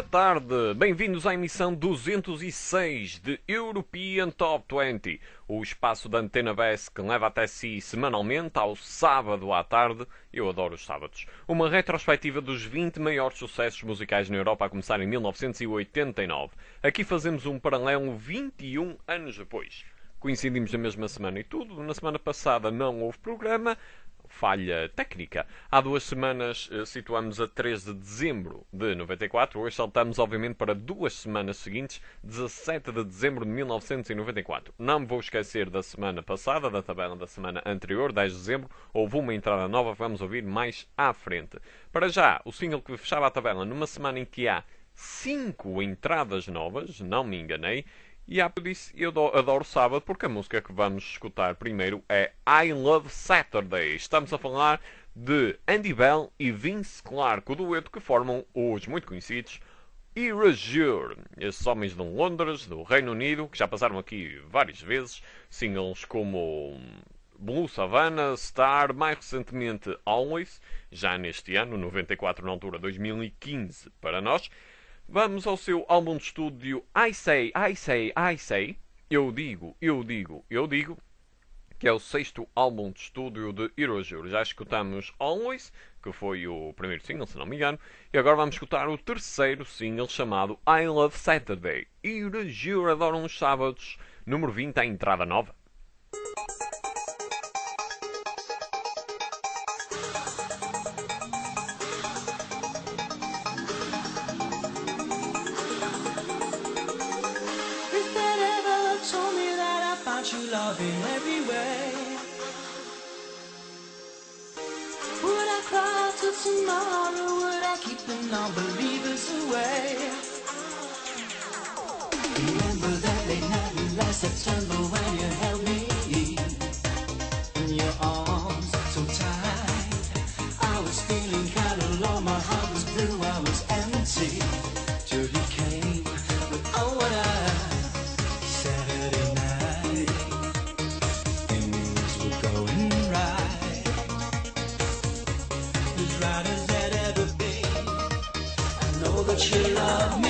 tarde. Bem-vindos à emissão 206 de European Top 20, o espaço da Antena BES que leva até si semanalmente, ao sábado à tarde. Eu adoro os sábados. Uma retrospectiva dos 20 maiores sucessos musicais na Europa a começar em 1989. Aqui fazemos um paralelo 21 anos depois. Coincidimos na mesma semana e tudo. Na semana passada não houve programa. Falha técnica. Há 2 semanas situamos a 3 de dezembro de 94. Hoje saltamos, obviamente, para 2 semanas seguintes, 17 de dezembro de 1994. Não me vou esquecer da semana passada, da tabela da semana anterior, 10 de dezembro. Houve uma entrada nova que vamos ouvir mais à frente. Para já, o single que fechava a tabela numa semana em que há 5 entradas novas, não me enganei. E há por isso eu adoro sábado, porque a música que vamos escutar primeiro é I Love Saturday. Estamos a falar de Andy Bell e Vince Clarke, o dueto que formam os muito conhecidos Erasure. Esses homens de Londres, do Reino Unido, que já passaram aqui várias vezes, singles como Blue Savannah, Star, mais recentemente Always, já neste ano, 94 na altura, 2015 para nós. Vamos ao seu álbum de estúdio I Say, I Say, I Say, Eu Digo, Eu Digo, Eu Digo, que é o 6º álbum de estúdio de Erasure. Já escutamos Always, que foi o primeiro single, se não me engano, e agora vamos escutar o 3º single chamado I Love Saturday. Erasure adoram os sábados, número 20, a entrada nova. Love in every way. Would I cry till tomorrow? Would I keep the non-believers away? Remember that late night in last September when you held me in your arms so tight. I was feeling kind of low, my heart was blue, I was empty. Till you came with oh what I Saturday night. Right as that ever be. I know that you love me.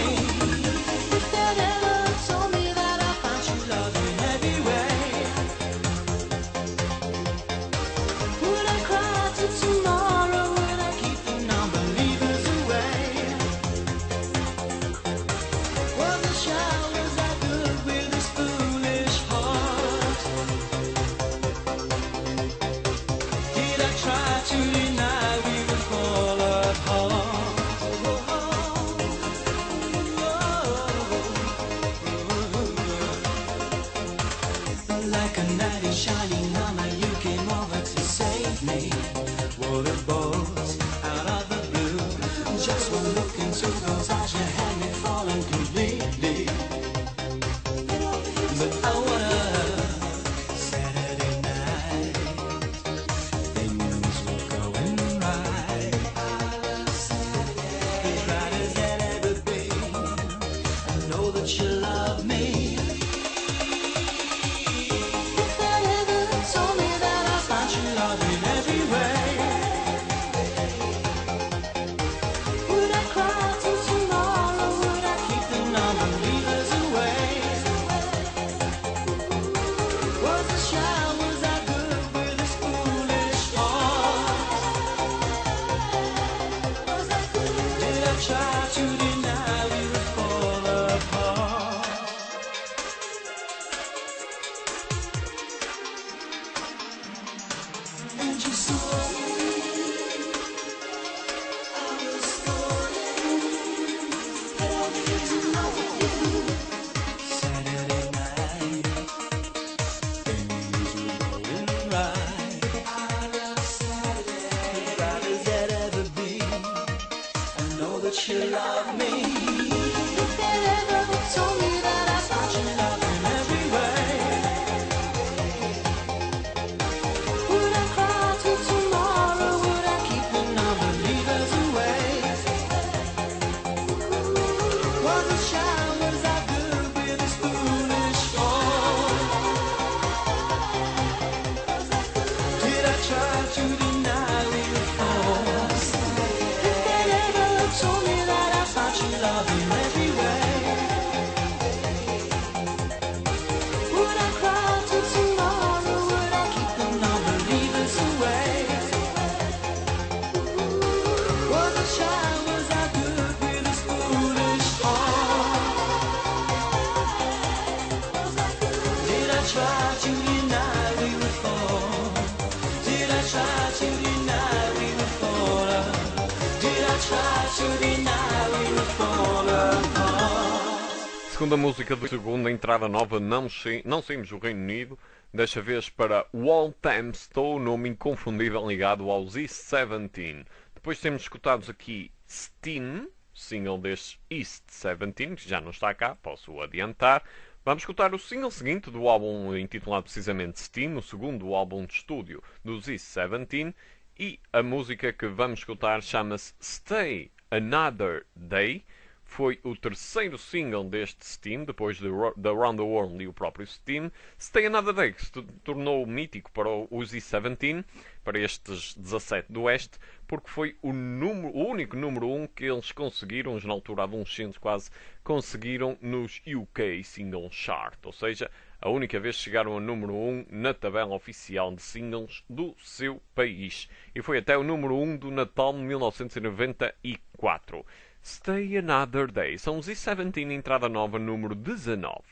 try to deny we would fall? Did I try to deny we would fall? Did I try to deny we would fall apart? Segunda música de segunda entrada nova, não saímos do Reino Unido, desta vez para Wall Tempstow, nome inconfundível ligado aos E17. Depois temos escutados aqui Steam, single deste East 17, que já não está cá, posso adiantar. Vamos escutar o single seguinte do álbum intitulado precisamente Steam, o segundo álbum de estúdio dos East 17, e a música que vamos escutar chama-se Stay Another Day. Foi o terceiro single deste Steam, depois de Around the World e o próprio Steam. Stay Another Day, que se tornou mítico para os E17, para estes 17 do Oeste, porque foi o único número 1 que eles conseguiram, na altura adolescentes quase, conseguiram nos UK Single Chart. Ou seja, a única vez que chegaram a número 1 na tabela oficial de singles do seu país. E foi até o número 1 do Natal de 1994. Stay Another Day. São os E17, entrada nova, número 19.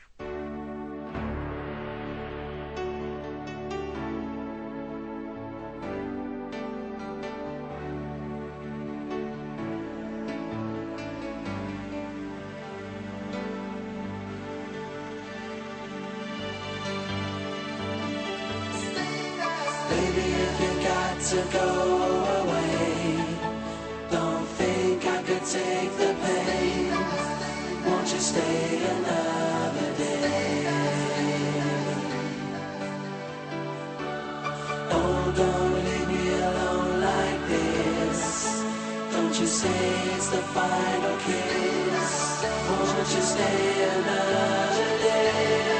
Baby, if you got to go away, don't think I could take the pain. Won't you stay another day? Oh, don't leave me alone like this. Don't you say it's the final kiss. Won't you stay another day?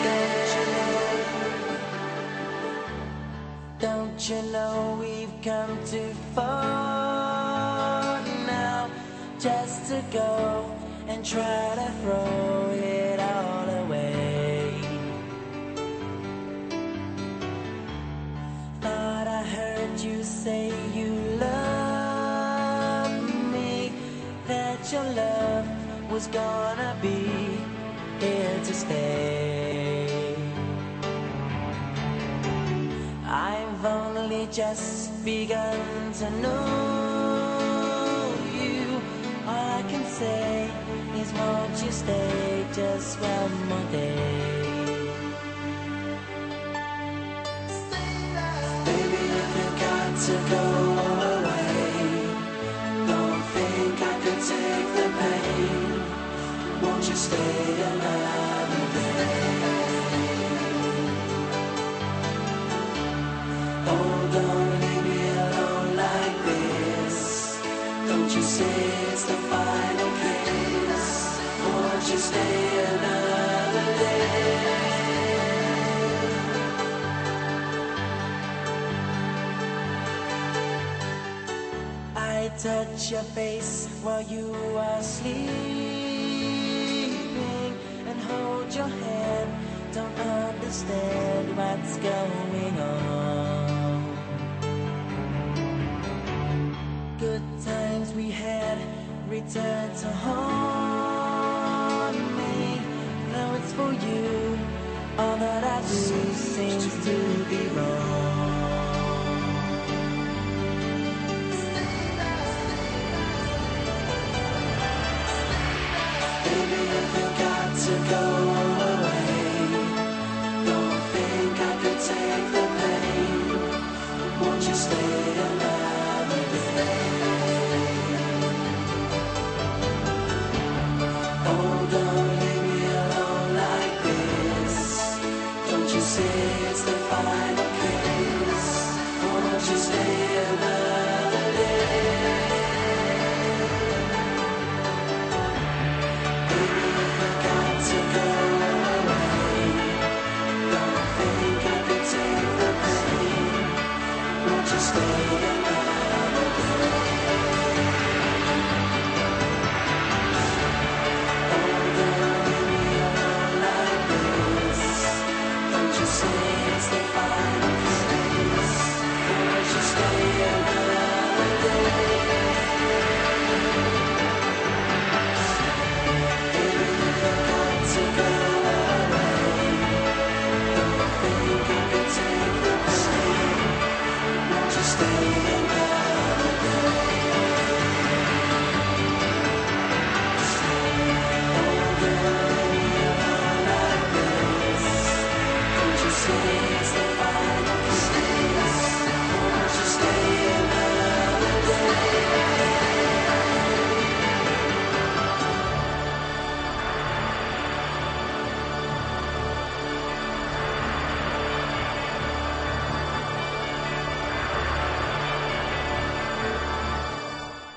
Don't you know we've come too far now just to go and try to throw it all away? Thought I heard you say you love me, that your love was gonna be here to stay. I've only just begun to know you. All I can say is won't you stay just one more day? Baby, if you got to go away, don't think I could take the pain. Won't you stay another day? Oh, don't leave me alone like this. Don't you say it's the final kiss. Won't you stay another day? I touch your face while you are sleeping and hold your hand. Don't understand what's going on. Good times we had return to haunt me. Though it's for you, all that I do seems to be wrong. Baby, if you got to go away, don't think I could take the pain. Won't you stay another day? Oh, don't leave me alone like this. Don't you say it's the final kiss. Won't you stay another day? Baby, if you got to go away, don't think I could take the pain. Won't you stay another day? Oh, don't leave me alone like this. Don't you say it's the final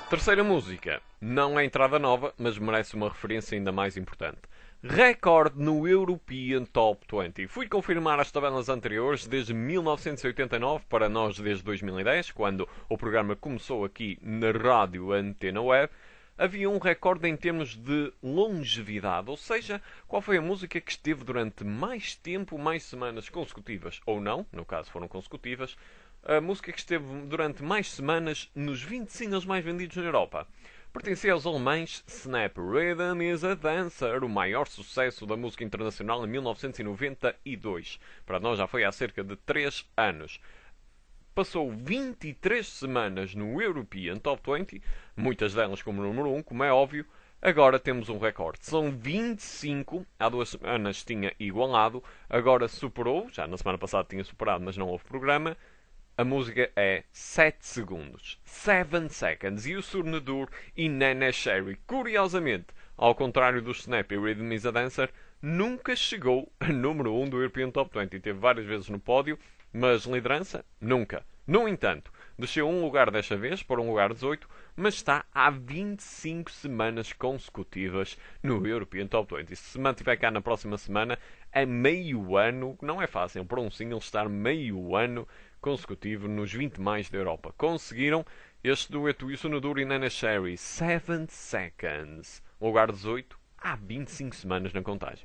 Terceira música. Não é entrada nova, mas merece uma referência ainda mais importante. Recorde no European Top 20. Fui confirmar as tabelas anteriores desde 1989, para nós desde 2010, quando o programa começou aqui na rádio Antena Web. Havia um recorde em termos de longevidade, ou seja, qual foi a música que esteve durante mais tempo, mais semanas consecutivas, ou não, no caso foram consecutivas, a música que esteve durante mais semanas nos 20 singles mais vendidos na Europa. Pertencia aos alemães Snap Rhythm is a Dancer, o maior sucesso da música internacional em 1992. Para nós já foi há cerca de 3 anos. Passou 23 semanas no European Top 20, muitas delas como número 1, como é óbvio. Agora temos um recorde. São 25, há 2 semanas tinha igualado, agora superou, já na semana passada tinha superado, mas não houve programa. A música é 7 segundos. 7 seconds. E o Surnedur e Nene Sherry, curiosamente, ao contrário do Snap e Rhythm is a Dancer, nunca chegou a número 1 do European Top 20. Teve várias vezes no pódio, mas liderança, nunca. No entanto, desceu um lugar desta vez para um lugar 18, mas está há 25 semanas consecutivas no European Top 20. Se se mantiver cá na próxima semana, é meio ano, não é fácil para um single estar meio ano consecutivo nos 20 mais da Europa. Conseguiram este dueto Yusunoduro e Nene Sherry, 7 Seconds. Lugar 18, há 25 semanas na contagem.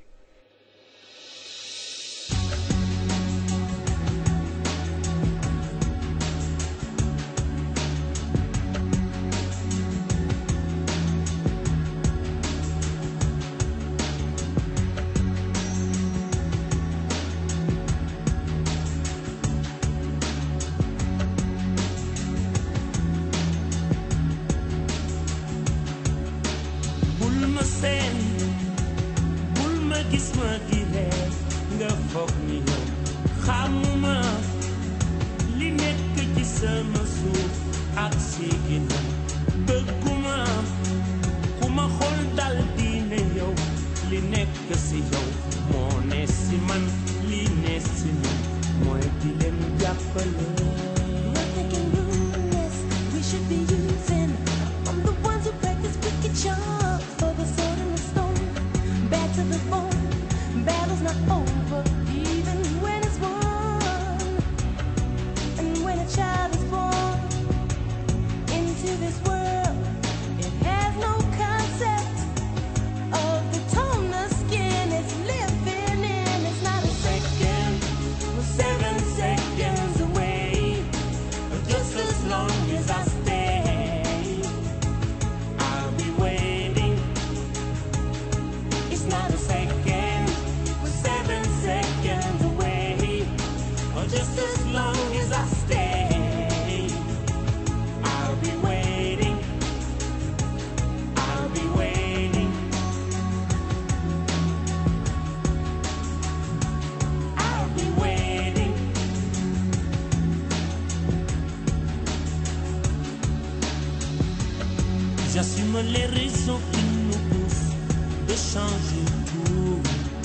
J'assume les raisons qui nous poussent de changer tout.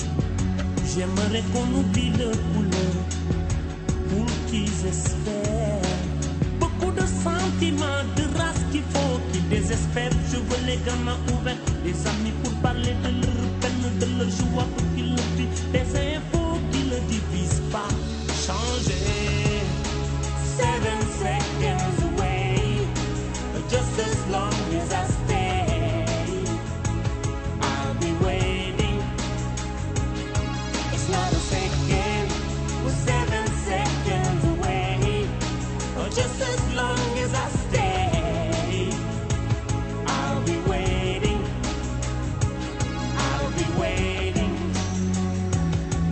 J'aimerais qu'on oublie le couleur pour qu'ils espèrent. Beaucoup de sentiments, de race qu'il faut qu'ils désespèrent. Je veux les gamins ouverts, les amis pour parler de leur peine, de leur joie pour qu'ils le vivent. Des infos qui ne divisent pas. Changer. 7 seconds away, just as long as I stay, I'll be waiting. It's not a second, we're 7 seconds away, just as long as I stay, I'll be waiting. I'll be waiting.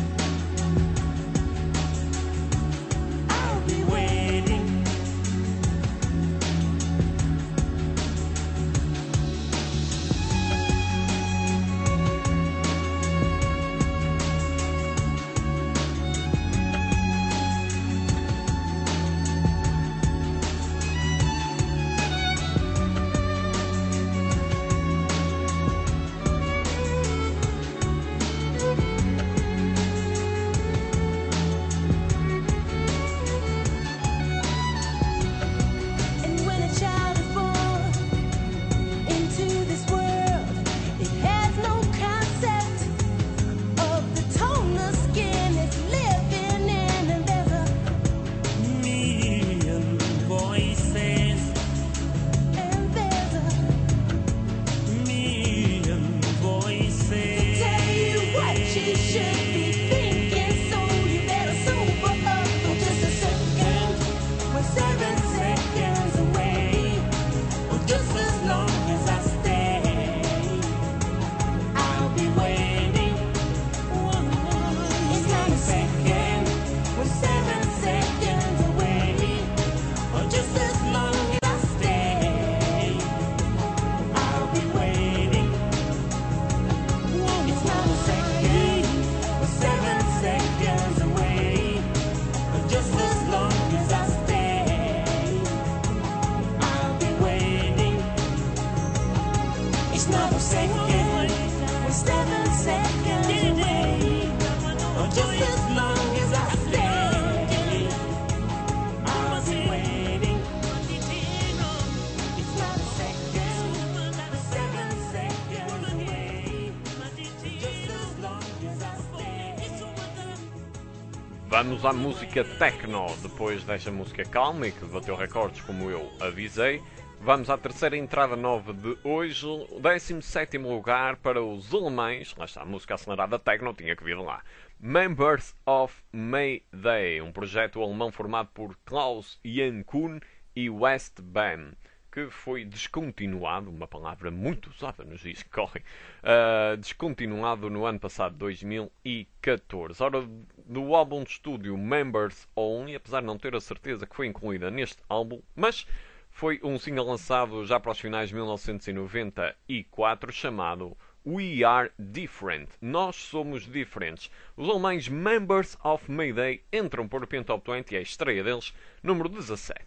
Vamos à música techno, depois desta música calma e que bateu recordes como eu avisei. Vamos à terceira entrada nova de hoje, o 17º lugar para os alemães, lá está a música acelerada techno, tinha que vir lá. Members of Mayday, um projeto alemão formado por Klaus Jan Kuhn e West Bam, que foi descontinuado, uma palavra muito usada nos dias que correm, descontinuado no ano passado, 2014. Ora, do álbum de estúdio Members Only, apesar de não ter a certeza que foi incluída neste álbum, mas foi um single lançado já para os finais de 1994, chamado We Are Different. Nós somos diferentes. Os alemães Members of Mayday entram para o European Top 20 e é a estreia deles, número 17.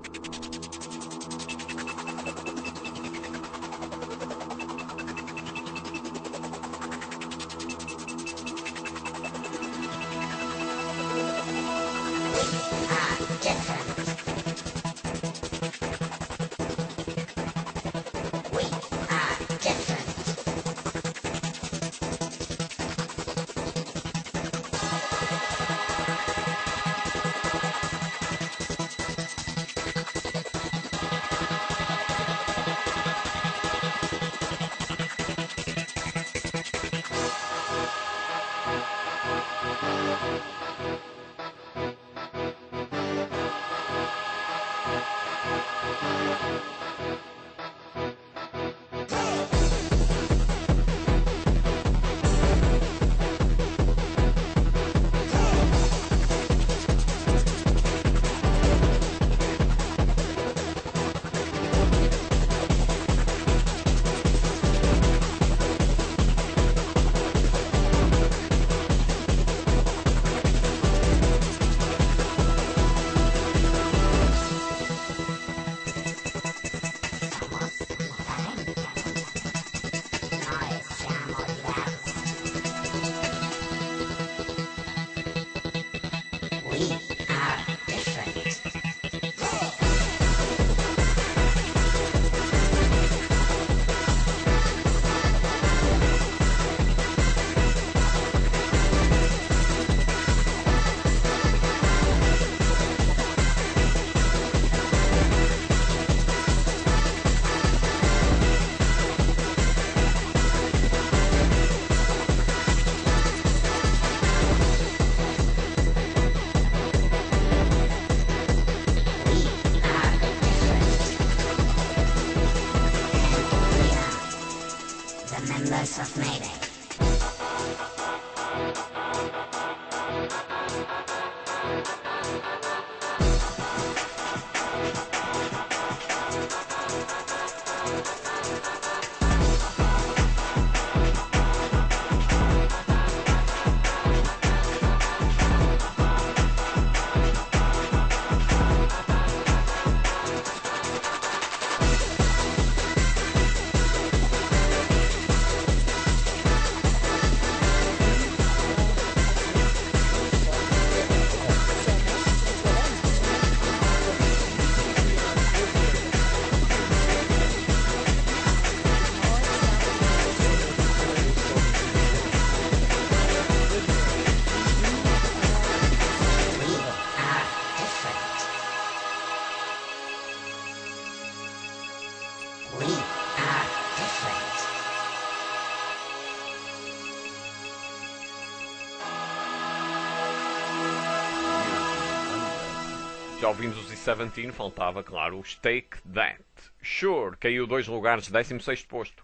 of Mayday. Já ouvimos os E17, faltava, claro, os Take That. Sure, caiu 2 lugares, 16º posto.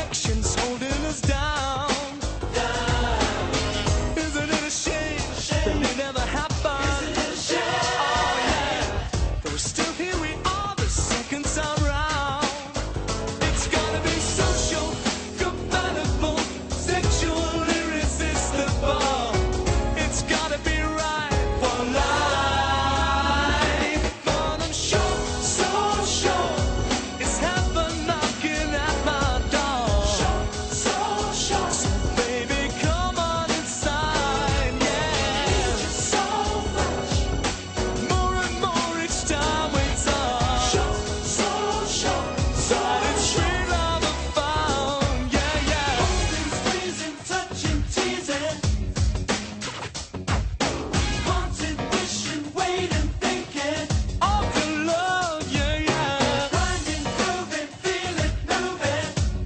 connections holding us down. Isn't it a shame that it never happened? Oh yeah, but we're still here, we are the second time round. It's gotta be social, compatible, sexual, irresistible. It's gotta be right for life. But I'm sure, so sure, it's heaven knocking at my door. So baby, come on inside, yeah. So much, more and more each time we talk. That it's real love I found, yeah. Holding, squeezing, touching, teasing. Wanting, wishing, waiting, thinking. Of your love, yeah. Grinding, grooving, feeling, moving.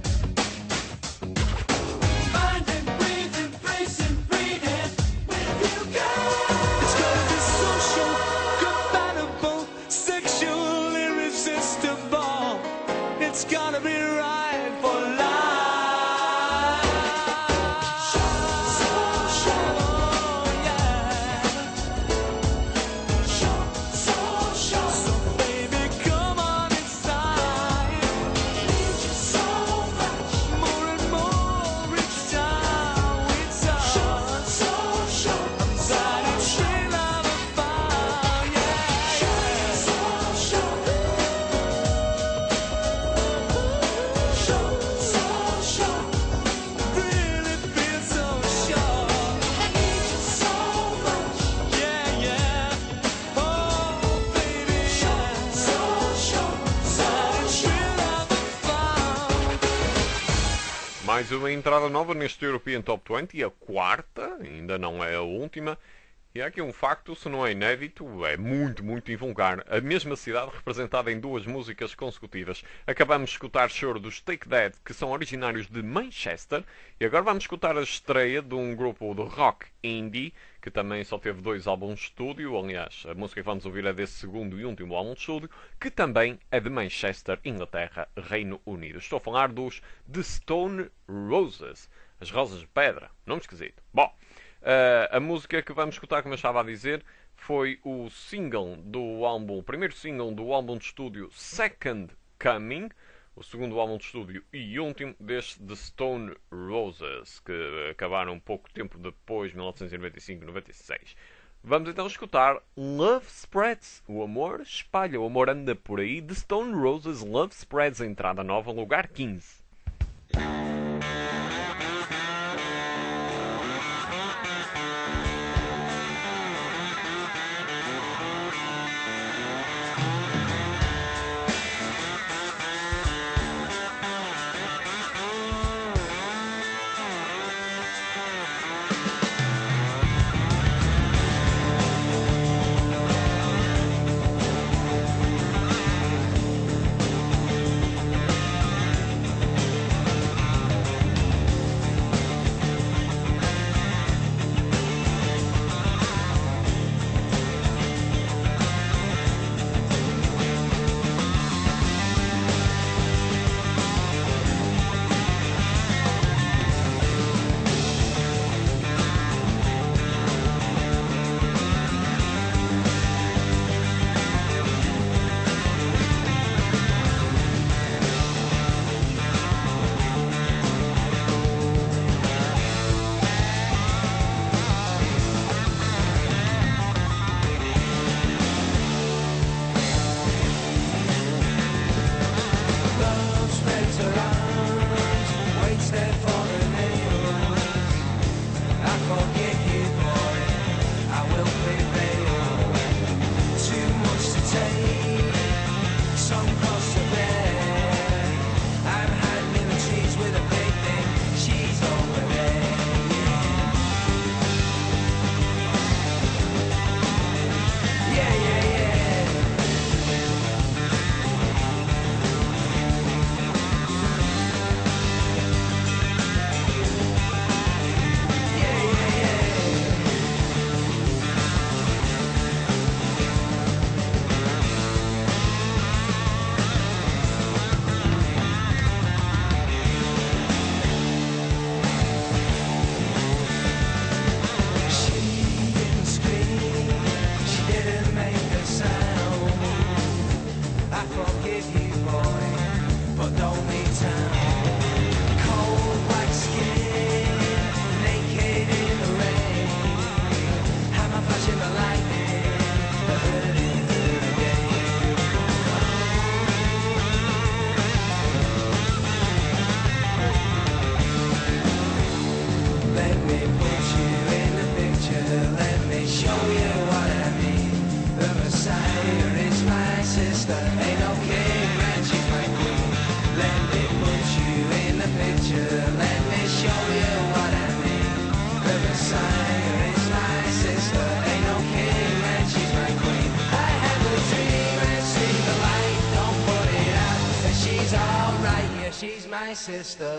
Finding, breathing, bracing, breathing. With you, girl. It's gotta be social, compatible, sexual, irresistible. It's gotta be right for life. So baby, come on inside. More and more each time we talk. That it's real love I found, really feel so sure. Yeah. Oh, baby, that it's real love I found. Mais uma entrada nova neste European Top 20, a quarta, ainda não é a última. E há aqui um facto, se não é inédito, é muito invulgar. A mesma cidade representada em duas músicas consecutivas. Acabamos de escutar Choro dos Take That, que são originários de Manchester. E agora vamos escutar a estreia de um grupo de rock indie, que também só teve 2 álbuns de estúdio. Aliás, a música que vamos ouvir é desse segundo e último álbum de estúdio, que também é de Manchester, Inglaterra, Reino Unido. Estou a falar dos The Stone Roses. As Rosas de Pedra. Nome esquisito. Bom, a música que vamos escutar, como eu estava a dizer, foi o primeiro single do álbum de estúdio Second Coming, o segundo álbum de estúdio e último deste The Stone Roses, que acabaram pouco tempo depois, 1995-96. Vamos então escutar Love Spreads. O amor espalha, o amor anda por aí. The Stone Roses, Love Spreads, entrada nova, lugar 15. picture, let me show you what I mean. The Messiah is my sister, ain't no king and she's my queen. I have a dream and see the light, don't put it out, and she's alright, yeah, she's my sister.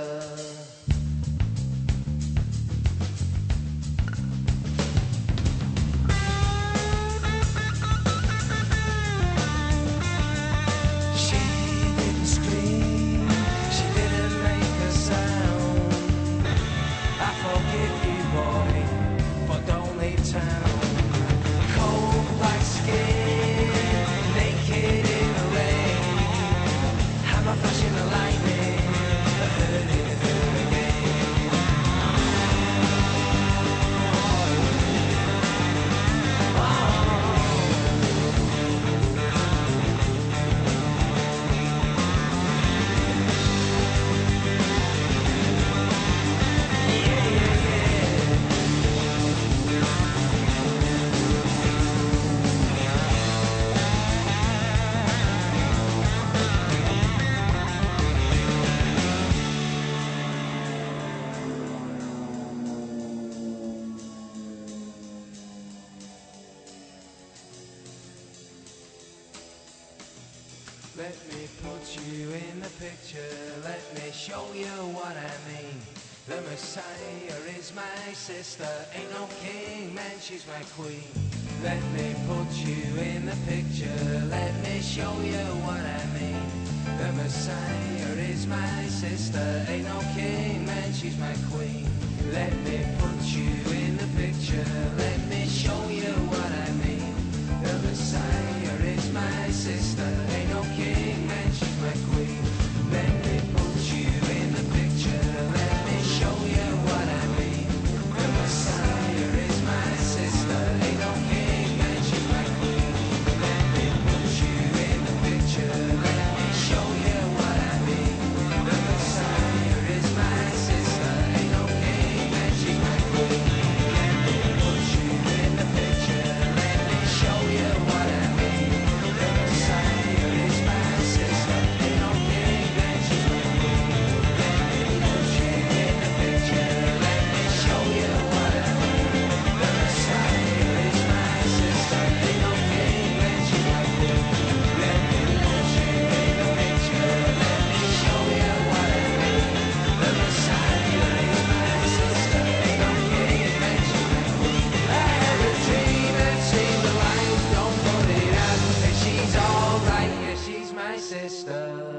Let me put you in the picture, let me show you what I mean. The Messiah is my sister, ain't no king, man, she's my queen. Let me put you in the picture, let me show you what I mean. The Messiah is my sister, ain't no king, man, she's my queen. Let me put you in the picture, let me show you what I mean. The Messiah is my sister, ain't no king, man, she's my queen. Let me put you in the picture, let me show you what I mean. The Messiah is my sister, ain't no king, man, she's my queen. Let me put you in the picture, let me show you what I mean. The Messiah is my sister, ain't no king, man, she's my queen. Let me put you in the picture, let me show you what I mean. The Messiah is my sister, ain't no king, man, she's my queen. Let me put you in the picture, let me show you what I mean. The Messiah is my sister, ain't no king, man, she's my queen. Let me put you in the picture, let me show you what I mean. The Messiah is my sister, ain't no king, man, she's my queen. I had a dream and seen the light, don't put it out, and she's alright, yeah, she's my sister.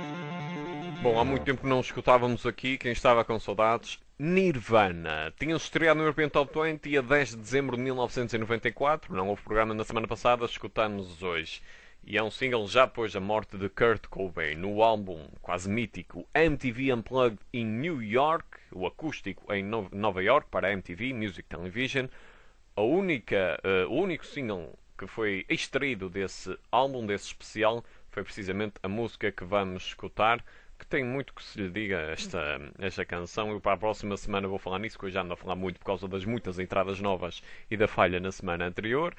Bom, há muito tempo que não escutávamos aqui, quem estava com saudades, Nirvana. Tinham-se estreado no European Top 20 a 10 de dezembro de 1994, não houve programa na semana passada, escutamos hoje. E é um single já depois da morte de Kurt Cobain, no álbum quase mítico MTV Unplugged in New York, o acústico em Nova York para a MTV Music Television. O único single que foi extraído desse álbum, desse especial, foi precisamente a música que vamos escutar, que tem muito que se lhe diga esta canção. Eu para a próxima semana vou falar nisso, que eu já ando a falar muito por causa das muitas entradas novas e da falha na semana anterior.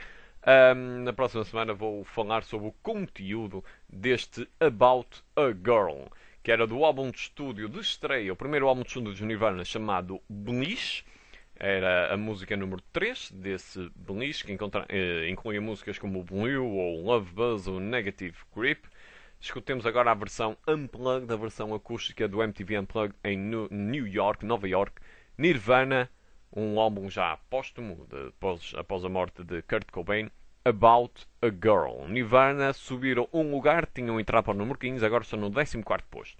Na próxima semana vou falar sobre o conteúdo deste About a Girl, que era do álbum de estúdio de estreia, o primeiro álbum de estúdio de Nirvana, chamado Bliss. Era a música número 3 desse Bliss, que incluía músicas como Blue ou Love Buzz ou Negative Grip. Escutemos agora a versão Unplugged, a versão acústica do MTV Unplugged em New York, Nova York. Nirvana, um álbum já póstumo, após a morte de Kurt Cobain, About a Girl. Nirvana subiram um lugar, tinham entrado para o número 15, agora estão no 14º posto.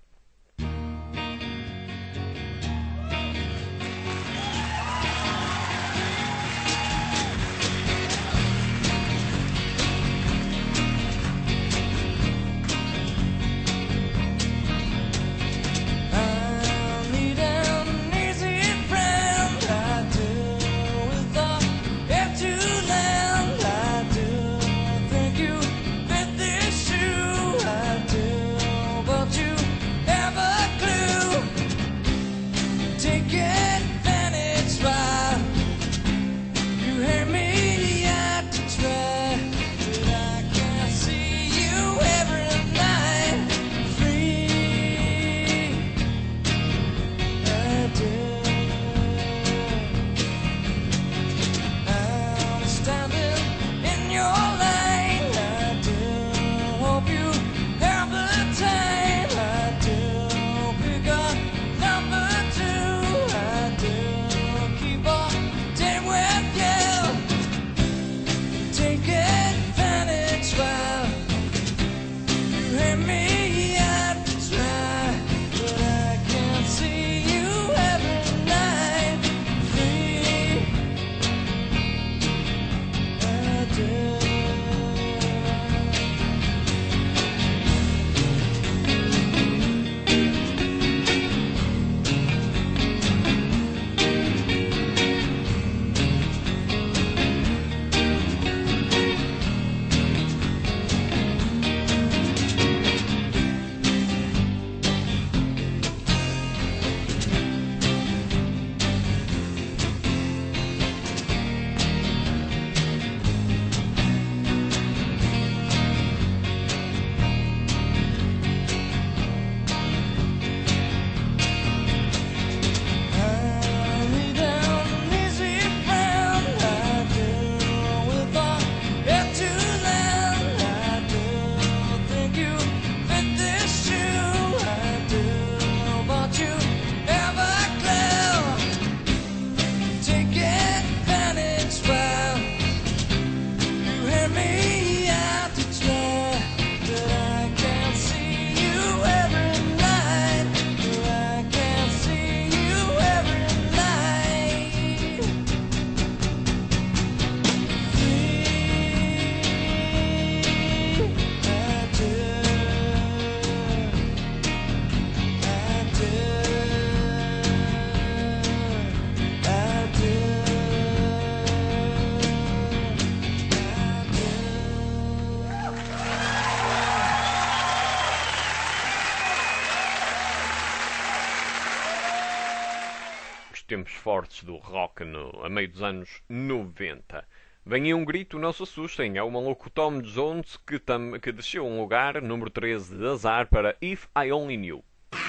tempos fortes do rock a meio dos anos 90. Vem aí um grito, não se assustem, é o maluco Tom Jones que desceu um lugar, número 13 de azar, para If I Only Knew.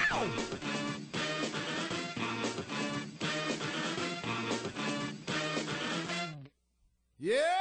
Yeah!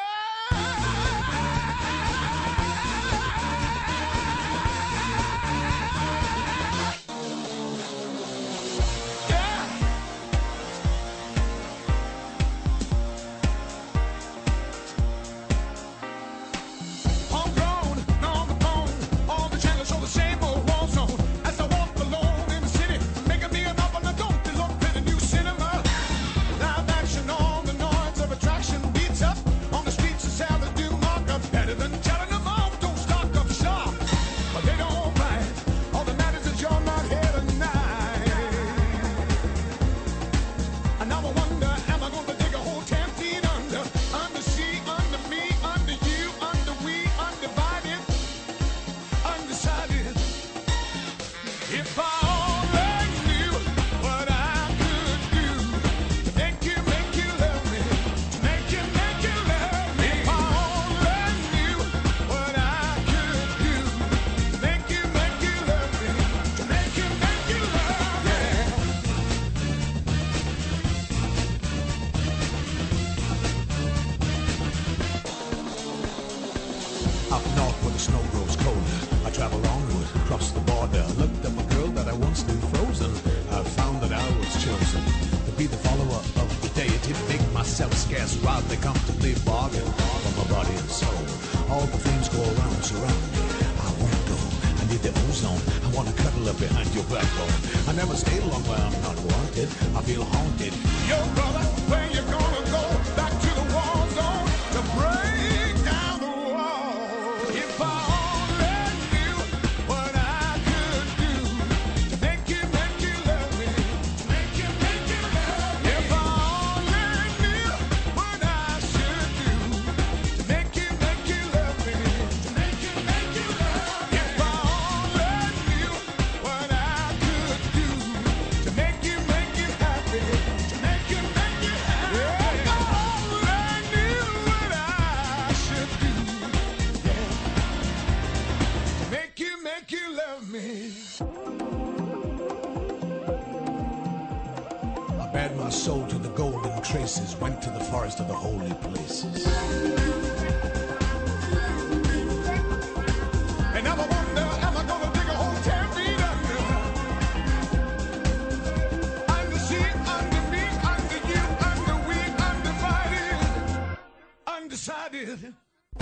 Went to the forest of the holy places. And now I wonder, am I gonna dig a hole 10 feet under? Under she, under me, under you, under we, undivided, undecided.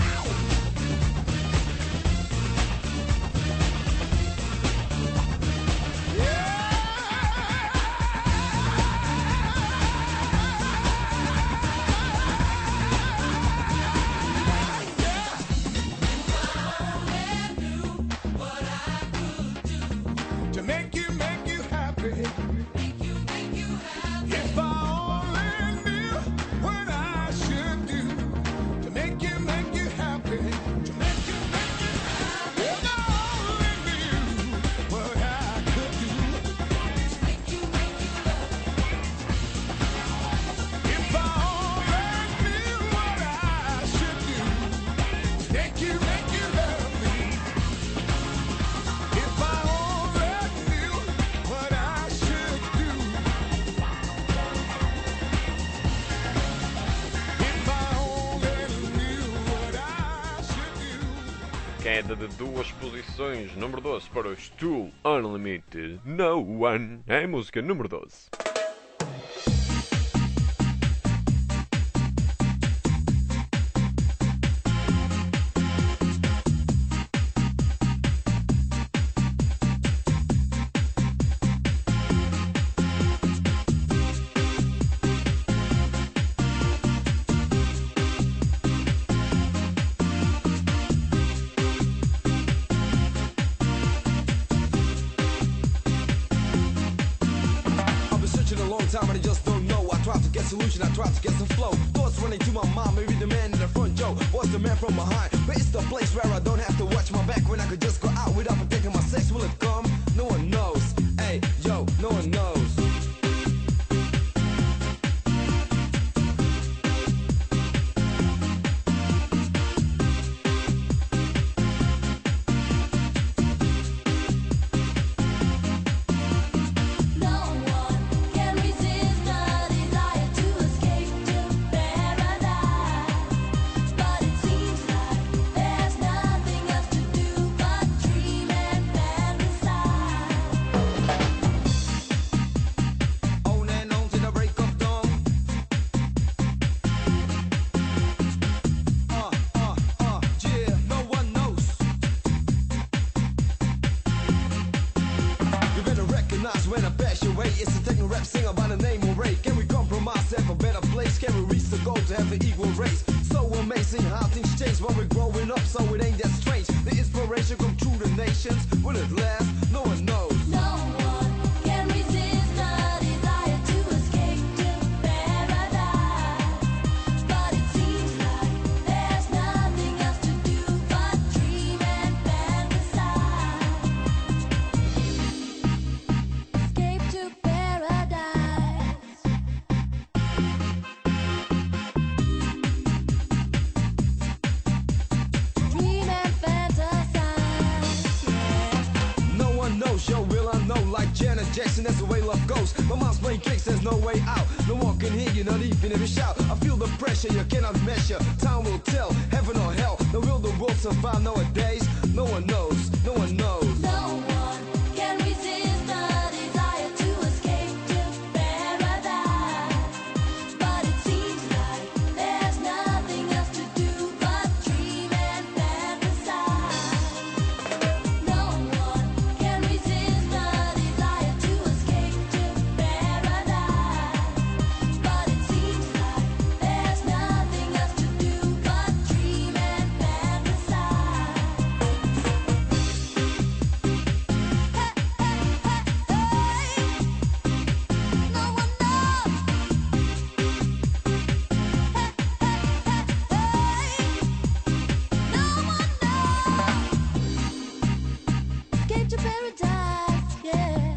Queda de 2 posições, número 12 para os Tool Unlimited, No One, é a música número 12. Solution, I try to get some flow. Thoughts running to my mind, maybe the man in the front, Joe was the man from behind. But it's the place where I don't have to watch my back, when I could just go out without protecting my sex. Will it come? No one knows. Hey, yo, no one knows. rap singer by the name of Ray. Can we compromise, have a better place? Can we reach the goal to have an equal race? So amazing how things change when we're growing up, so it ain't that strange. The inspiration come through the nations. Will it last? No one knows. No one can resist the desire to escape to paradise. But it seems like there's nothing else to do but dream and fantasize. Escape to paradise. Dream and fantasize. Yeah. No one knows, yo, will I know? Like Janet Jackson, that's the way love goes. My mind's playing tricks, there's no way out. No one can hear you, not even if you shout. I feel the pressure you cannot measure. Time will tell, heaven or hell. Now will the world survive nowadays? No one knows, no one knows. No one can resist the desire to escape to paradise. But it seems like there's nothing else to do but dream and fantasize. No one can resist the desire to escape to paradise. But it seems like there's nothing else to do but dream and fantasize. No one knows. No one knows. Escape to paradise, yeah.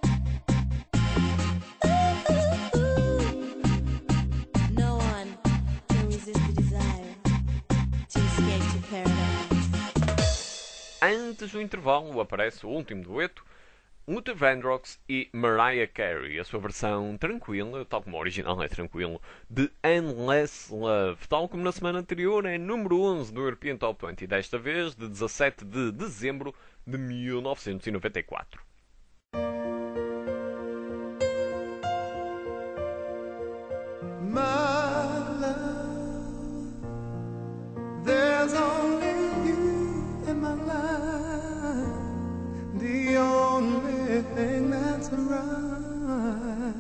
No one can resist the desire to escape to paradise. Antes do intervalo aparece o último dueto, Luther Vandross e Mariah Carey, a sua versão tranquila, tal como o original é tranquilo, de Endless Love. Tal como na semana anterior, é número 11 do European Top 20, desta vez de 17 de dezembro de 1994. My love, there's only you in my life, the only thing that's right.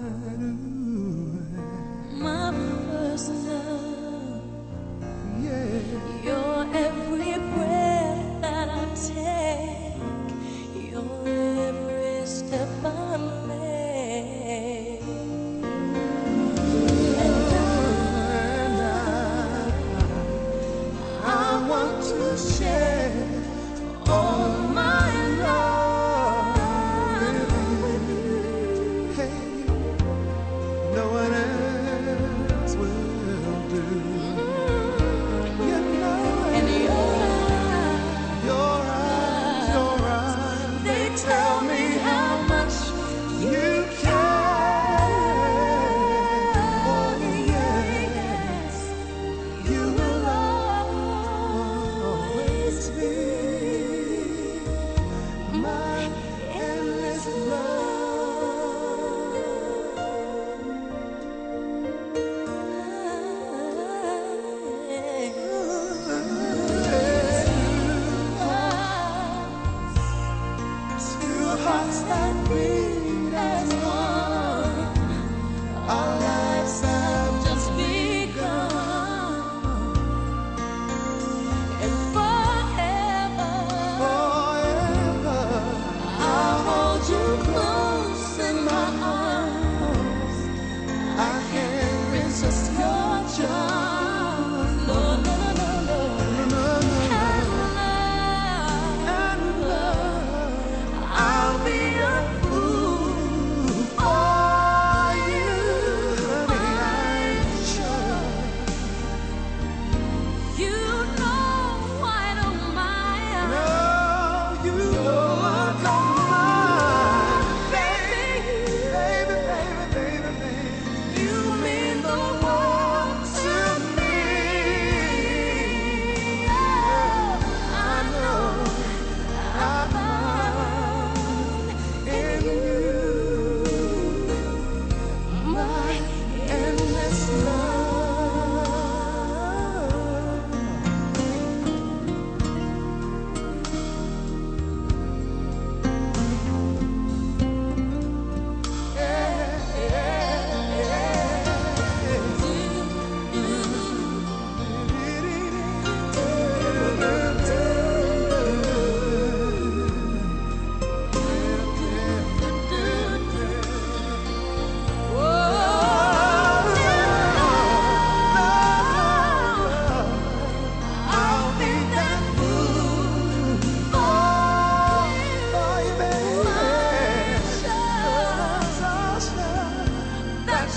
My first love, Yeah, your every breath that I take, your every step I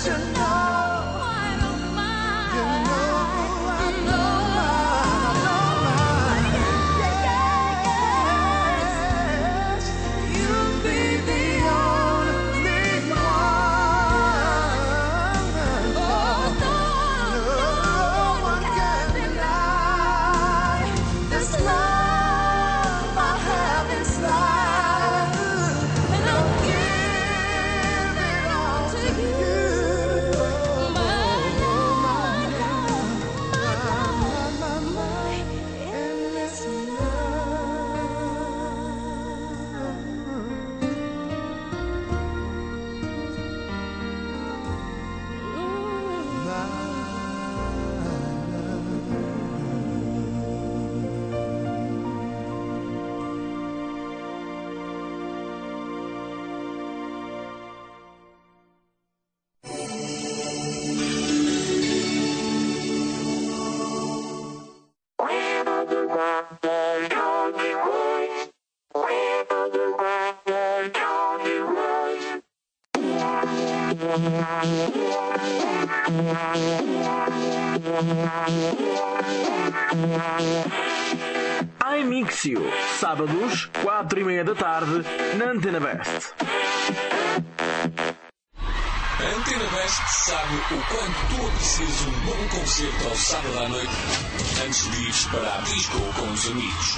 you know. I don't mind. You know I don't mind. Yes, you'll be the only one. No one can deny this love I have inside, and I'll give it all to you. My endless iMixio, sábados, 4:30 da tarde, na Antena Best. A Antena Best sabe o quanto tu aprecias um bom concerto ao sábado à noite antes de ires para a disco com os amigos.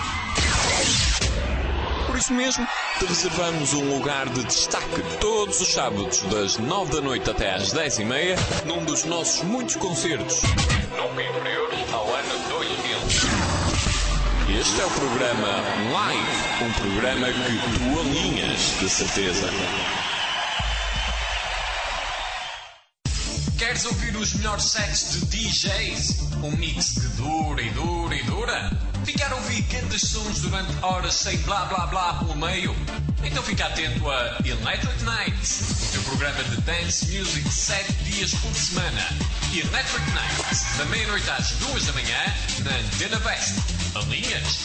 Por isso mesmo, te reservamos um lugar de destaque todos os sábados, das 9 da noite até às 10:30, num dos nossos muitos concertos, nunca inferiores ao ano 2000. Este é o programa Live, um programa que tu alinhas, de certeza. Queres ouvir os melhores sets de DJs? Um mix que dura e dura e dura? Ficar a ouvir grandes sons durante horas sem blá blá blá pelo meio? Então fica atento a Electric Nights, o teu programa de dance music 7 dias por semana. Electric Nights, da meia-noite às 2 da manhã, na Antena Best. Alinhas?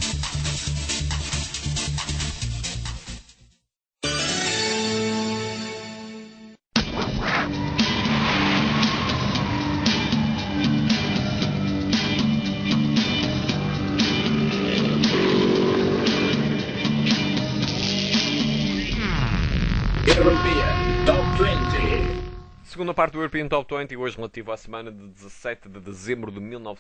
European Top 20. Segunda parte do European Top 20, hoje relativo à semana de 17 de dezembro de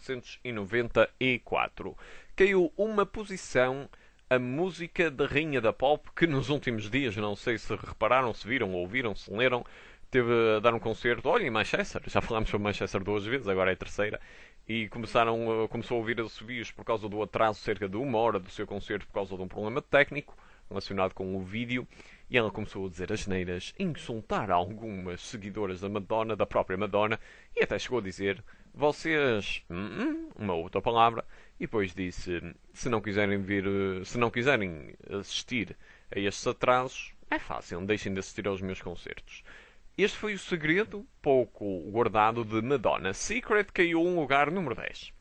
1994. Caiu uma posição a música da rainha da pop, que nos últimos dias, não sei se repararam, se viram, ouviram, se leram, teve a dar um concerto, olha, em Manchester, já falámos sobre Manchester 2 vezes, agora é a terceira, e começou a ouvir assobios por causa do atraso cerca de 1 hora do seu concerto por causa de um problema técnico relacionado com o vídeo, e ela começou a dizer asneiras, insultar algumas seguidoras da Madonna, da própria Madonna, e até chegou a dizer, vocês, uma outra palavra, e depois disse, se não quiserem assistir a estes atrasos, é fácil, deixem de assistir aos meus concertos. Este foi o segredo, pouco guardado, de Madonna. Secret caiu um lugar número 10.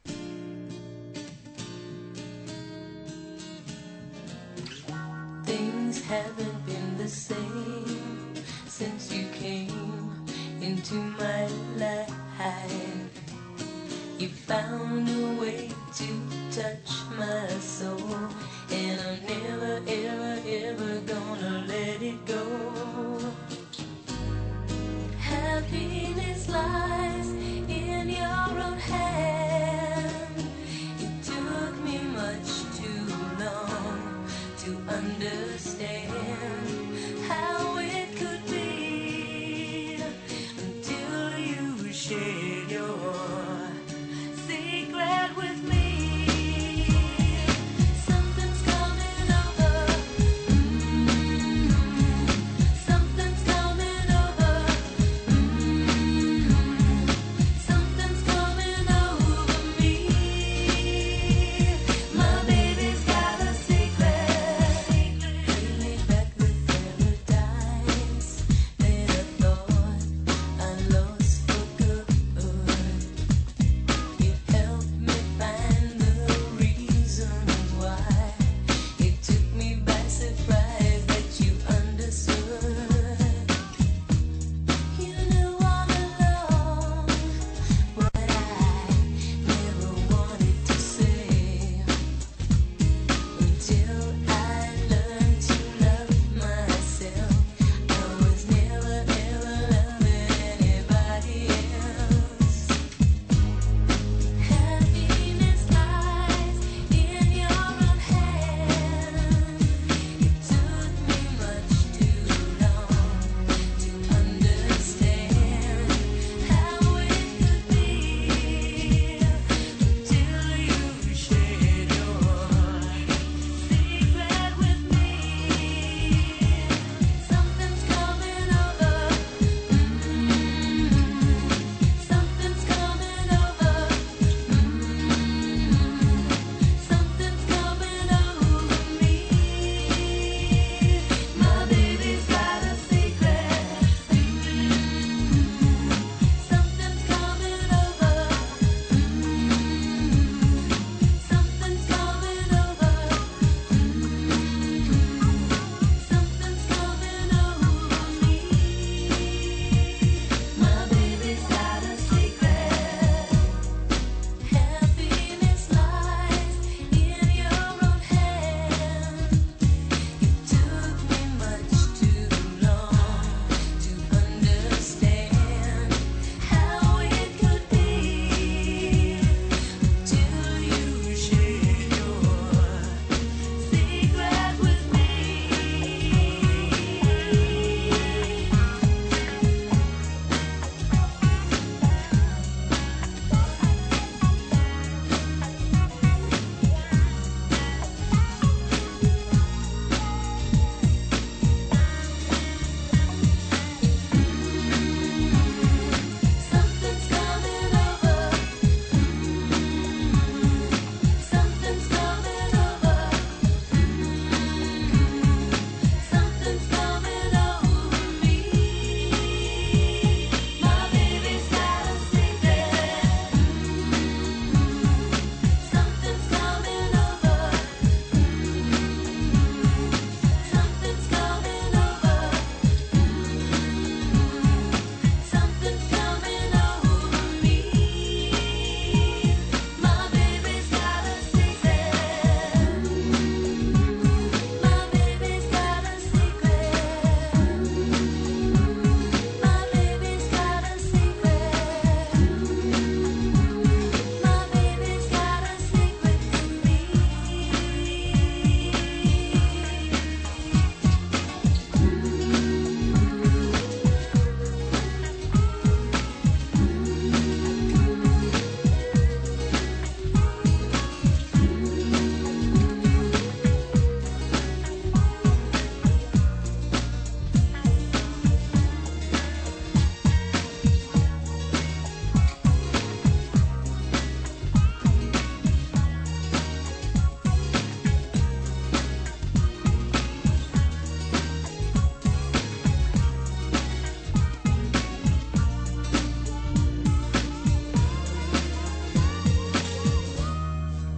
Things haven't been the same since you came into my life. You found a way to touch my soul, and I'm never, ever, ever gonna let it go. Happiness lies in your own hand. It took me much too long to understand how it could be until you shared your secret with me.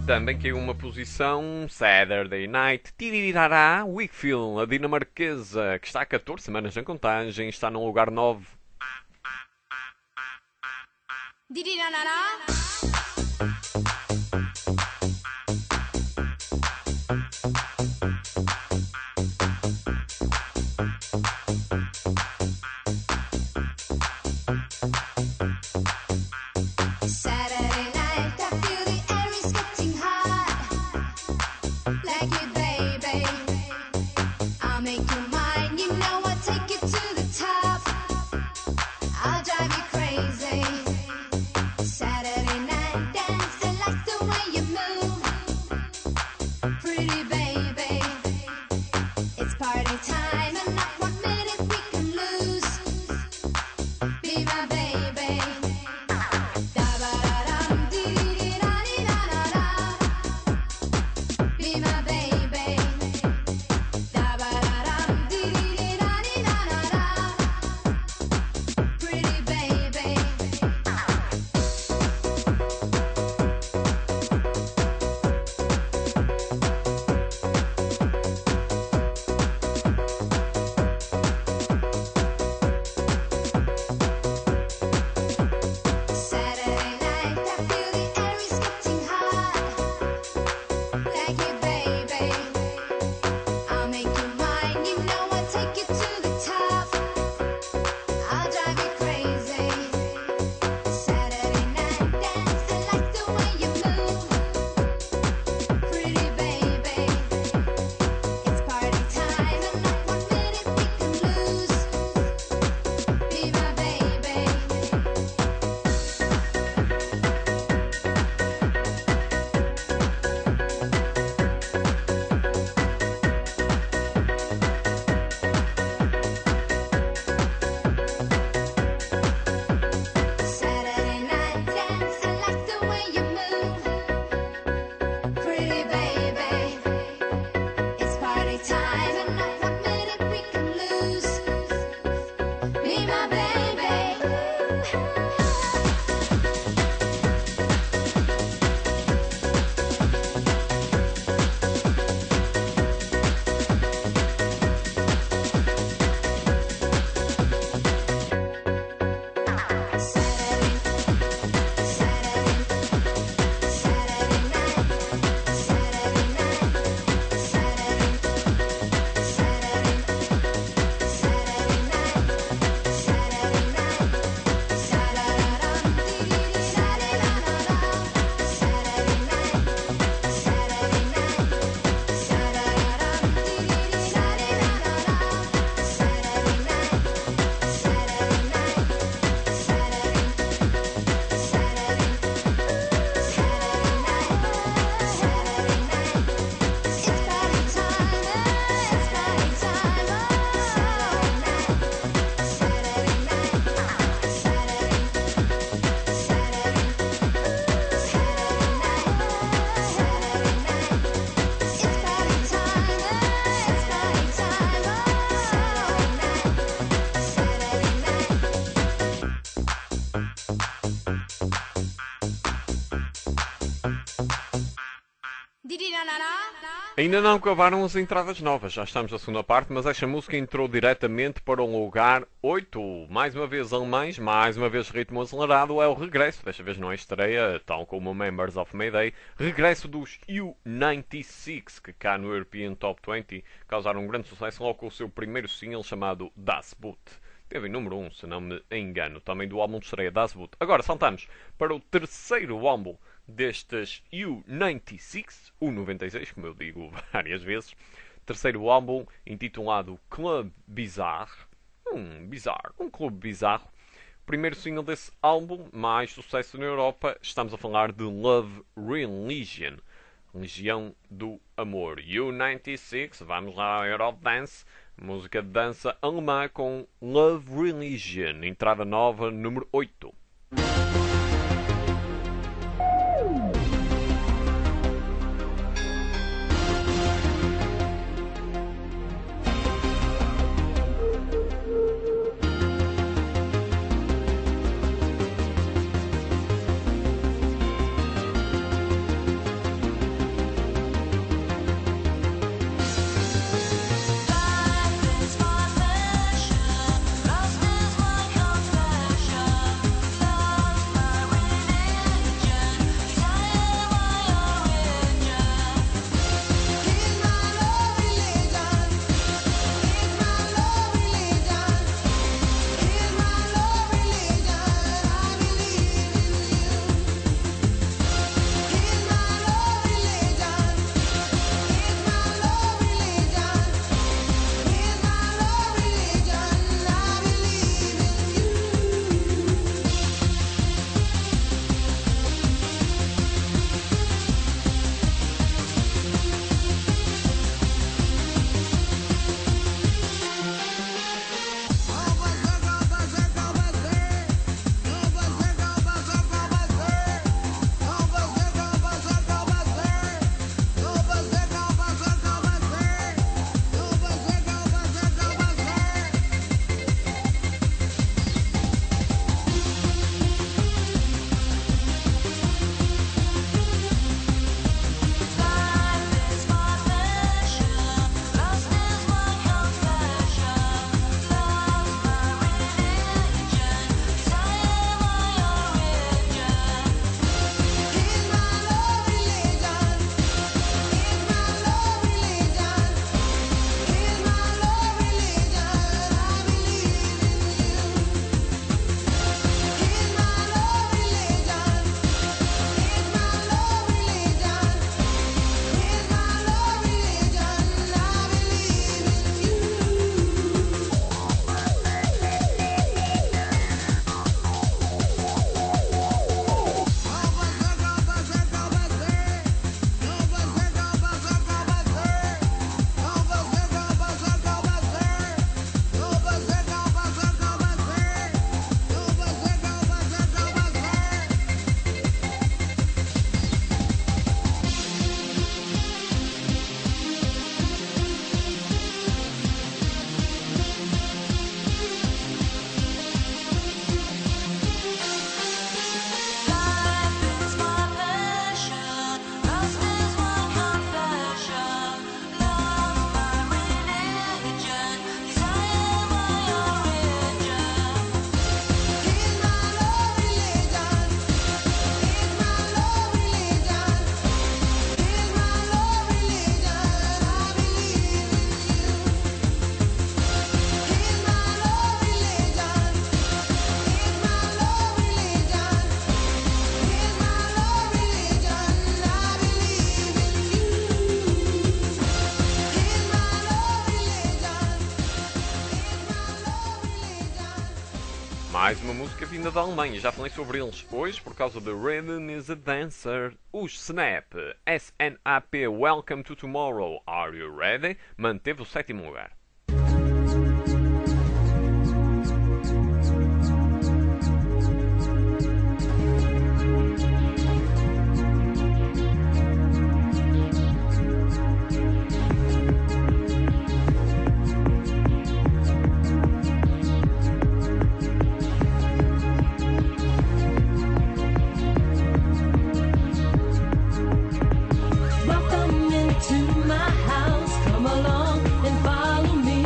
Também caiu uma posição Saturday Night Tirirará Wakefield, a dinamarquesa, que está há 14 semanas na contagem, está no lugar 9. Saturday night, I feel the air is getting hot. Like it, baby. I'll make you mine. You know I'll take you to the top. I'll drive you crazy. Saturday night dance, I like the way you move. Pretty baby. It's party time and not 1 minute we can lose. Be my baby. Da-ba-da-dum, dee-dee-dee-da-dee-da-da-da. Be my baby. Da-ba-da-dum, dee-dee-dee-da-dee-da-da-da. Pretty baby. Saturday night, I feel the air is getting hot. Like it, baby. I'll make you mine. You know I'll take you to the top. I'll drive you crazy. Saturday night dance, I like the way you move. Pretty baby. It's party time and not 1 minute we can lose. Be my baby. Saturday night dance, I like the way you move. Pretty baby. It's party time and not 1 minute we can lose. Be my baby. Ainda não acabaram as entradas novas, já estamos na segunda parte, mas esta música entrou diretamente para o lugar 8. Mais uma vez alemães, mais uma vez ritmo acelerado, é o regresso, desta vez não é estreia, tal como Members of Mayday, regresso dos U96, que cá no European Top 20 causaram um grande sucesso logo com o seu primeiro single chamado Das Boot. Teve em número 1, se não me engano, também do álbum de estreia Das Boot. Agora saltamos para o terceiro álbum destes U96, U96, como eu digo várias vezes. Terceiro álbum intitulado Club Bizarre. Um clube bizarro. Primeiro single desse álbum, mais sucesso na Europa. Estamos a falar de Love Religion. Religião do Amor. U96, vamos lá ao Eurodance. Música de dança alemã com Love Religion. Entrada nova, número 8. Mais uma música vinda da Alemanha, já falei sobre eles hoje por causa de Rhythm is a Dancer. Os Snap, SNAP, Welcome to Tomorrow, Are You Ready? Manteve o 7º lugar. Welcome into my house. Come along and follow me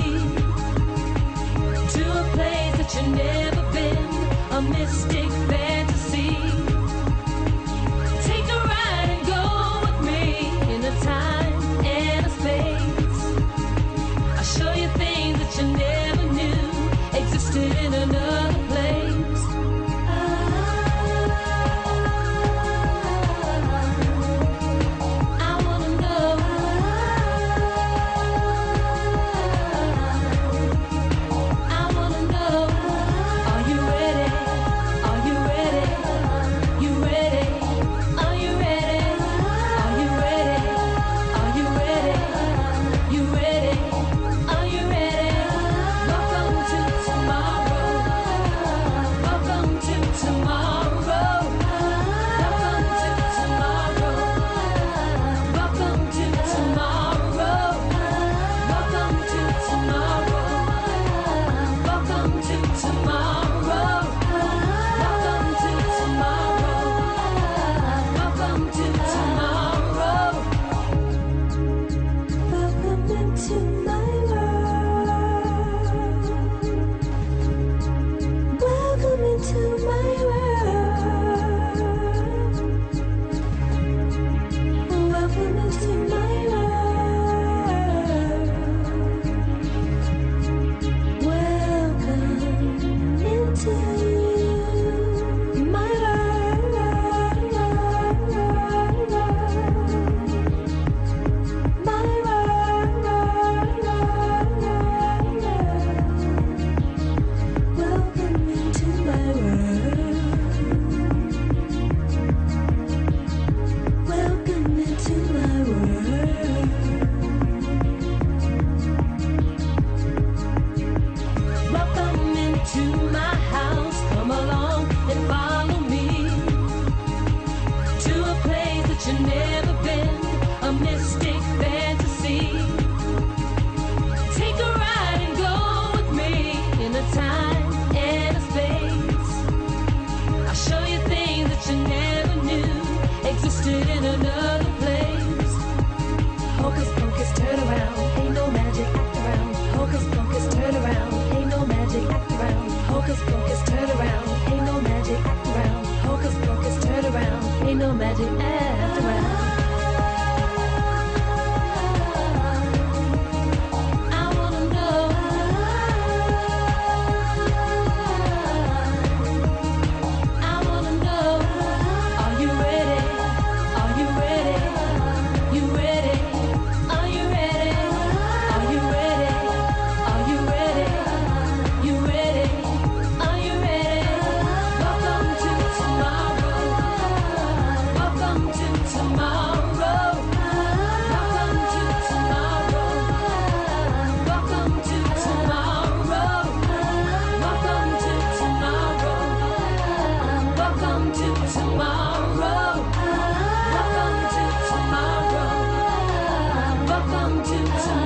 to a place that you've never been, a mystic fantasy. Take a ride and go with me in a time and a space. I'll show you things that you never knew existed in another place. I wanna know. I wanna know. Are you ready? Are you ready? You ready? Are you ready? Are you ready? Are you ready? You ready? Are you ready? Welcome to tomorrow. Welcome to tomorrow. Welcome to tomorrow. Welcome to tomorrow. Welcome to tomorrow. Welcome to tomorrow. Welcome to tomorrow. Welcome to tomorrow. Welcome into my world. Welcome into my world. Welcome into my world. Welcome into my Welcome into my world. Welcome into my world. Welcome into my house. Come along and follow me to a place that you've never been, a mystic fantasy. Take a ride and go with me in a time and a space. I'll show you things that you never knew existed in another place. Hocus pocus, turn around, ain't no magic, act around. Hocus pocus, turn around, ain't no magic, act around. Hocus pocus, turn around, ain't no magic, act around. Hocus pocus, turn around, ain't no magic, act around. I wanna know. I wanna know. Are you ready? Are you ready? You ready? Are you ready? Are you ready? Are you ready? You ready? Are you ready? Welcome to tomorrow. Welcome to tomorrow. Welcome to tomorrow. Welcome to tomorrow. Welcome to tomorrow. Welcome to tomorrow. Welcome to tomorrow. Welcome to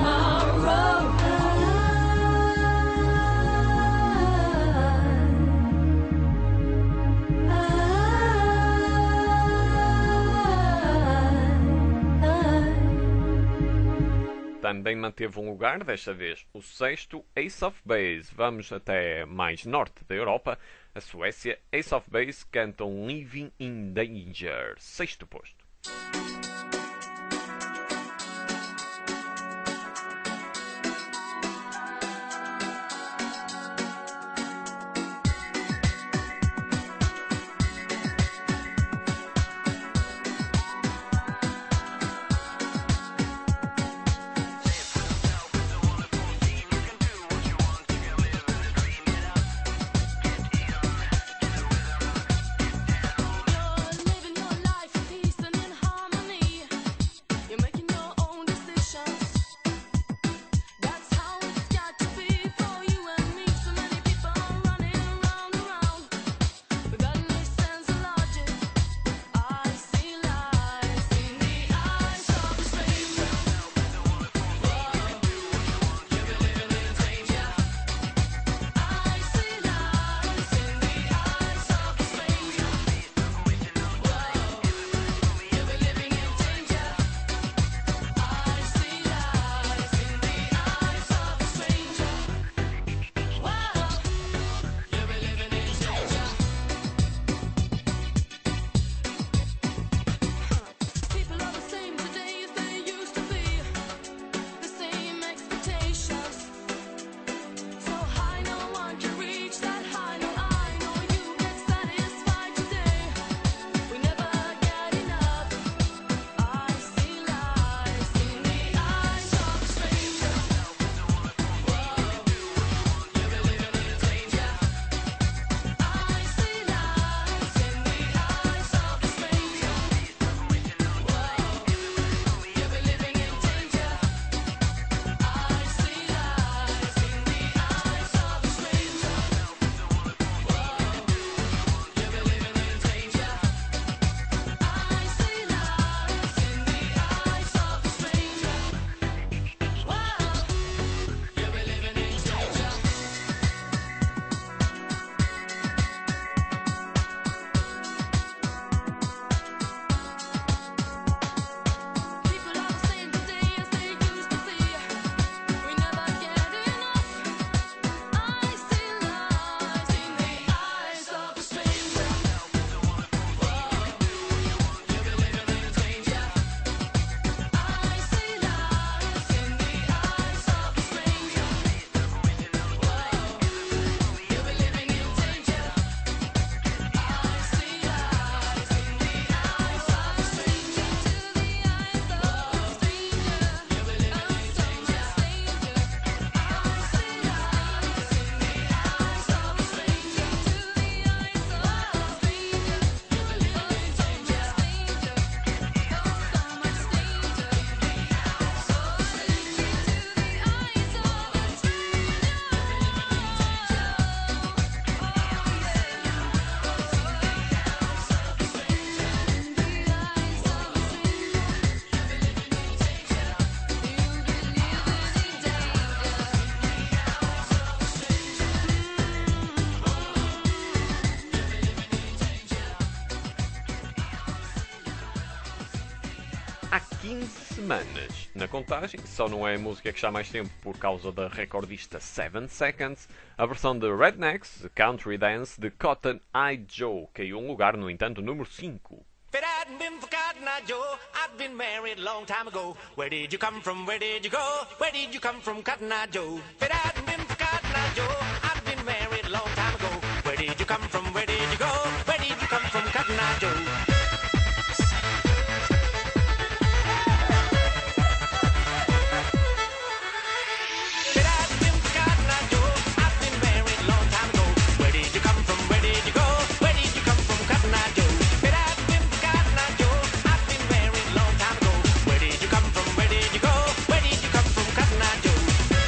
tomorrow. Também manteve um lugar, desta vez o 6º, Ace of Base. Vamos até mais norte da Europa, a Suécia. Ace of Base cantam Living in Danger, 6º posto. há 15 semanas. Na contagem, só não é a música que está mais tempo por causa da recordista 7 Seconds, a versão de Rednecks, Country Dance, de Cotton Eye Joe, caiu um lugar, no entanto, número 5. If it hadn't been for Cotton Eye Joe, I'd been married a long time ago. Where did you come from? Where did you go? Where did you come from, Cotton Eye Joe? If it hadn't been for Cotton Eye Joe, I'd been married a long time ago. Where did you come from? Where did you go? Where did you come from, Cotton Eye Joe? If it hadn't been for Cotton Eye Joe, I'd been married a long time ago. Where did you come from? Where did you go? Where did you come from, Cotton Eye Joe? If it hadn't been for Cotton Eye Joe, I'd been married a long time ago. Where did you come from? Where did you go? Where did you come from, Cotton Eye Joe?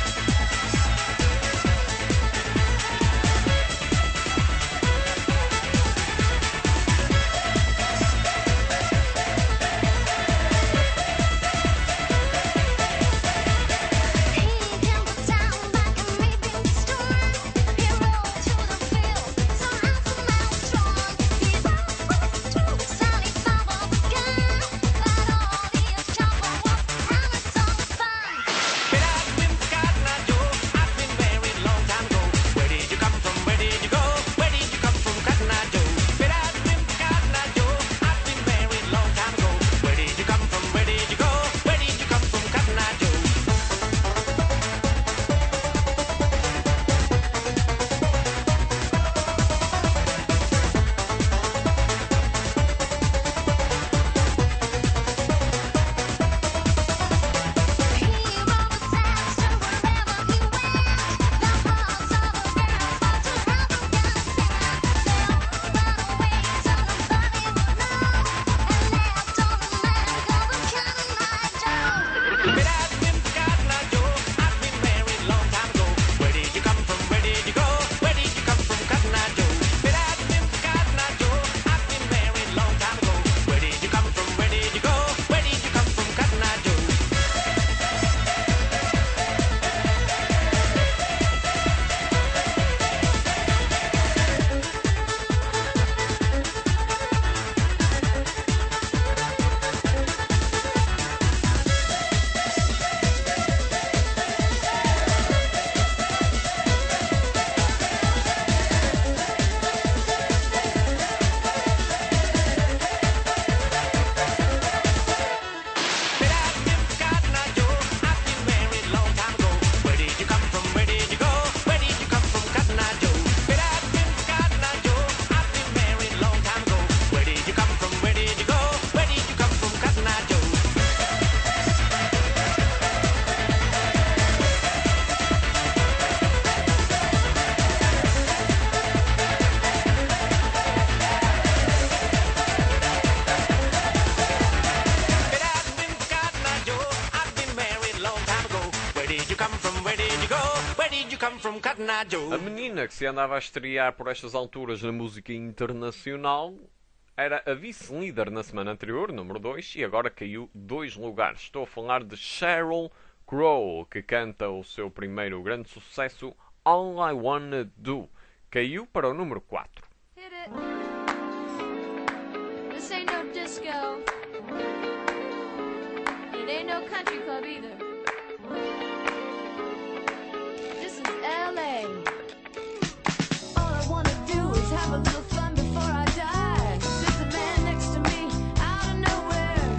A menina que se andava a estrear por estas alturas na música internacional era a vice-líder na semana anterior, número 2, e agora caiu 2 lugares. Estou a falar de Sheryl Crow, que canta o seu primeiro grande sucesso, All I Wanna Do. Caiu para o número 4. Hit it. This ain't no disco. It ain't no country club either. This is LA. All I wanna do is have a little fun before I die. There's a man next to me out of nowhere.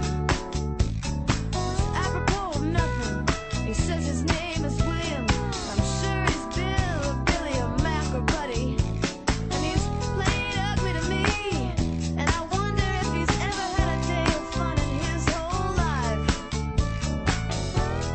Apropos of nothing. He says his name is William. I'm sure he's Bill or Billy or Mac or Buddy. And he's played ugly to me. And I wonder if he's ever had a day of fun in his whole life.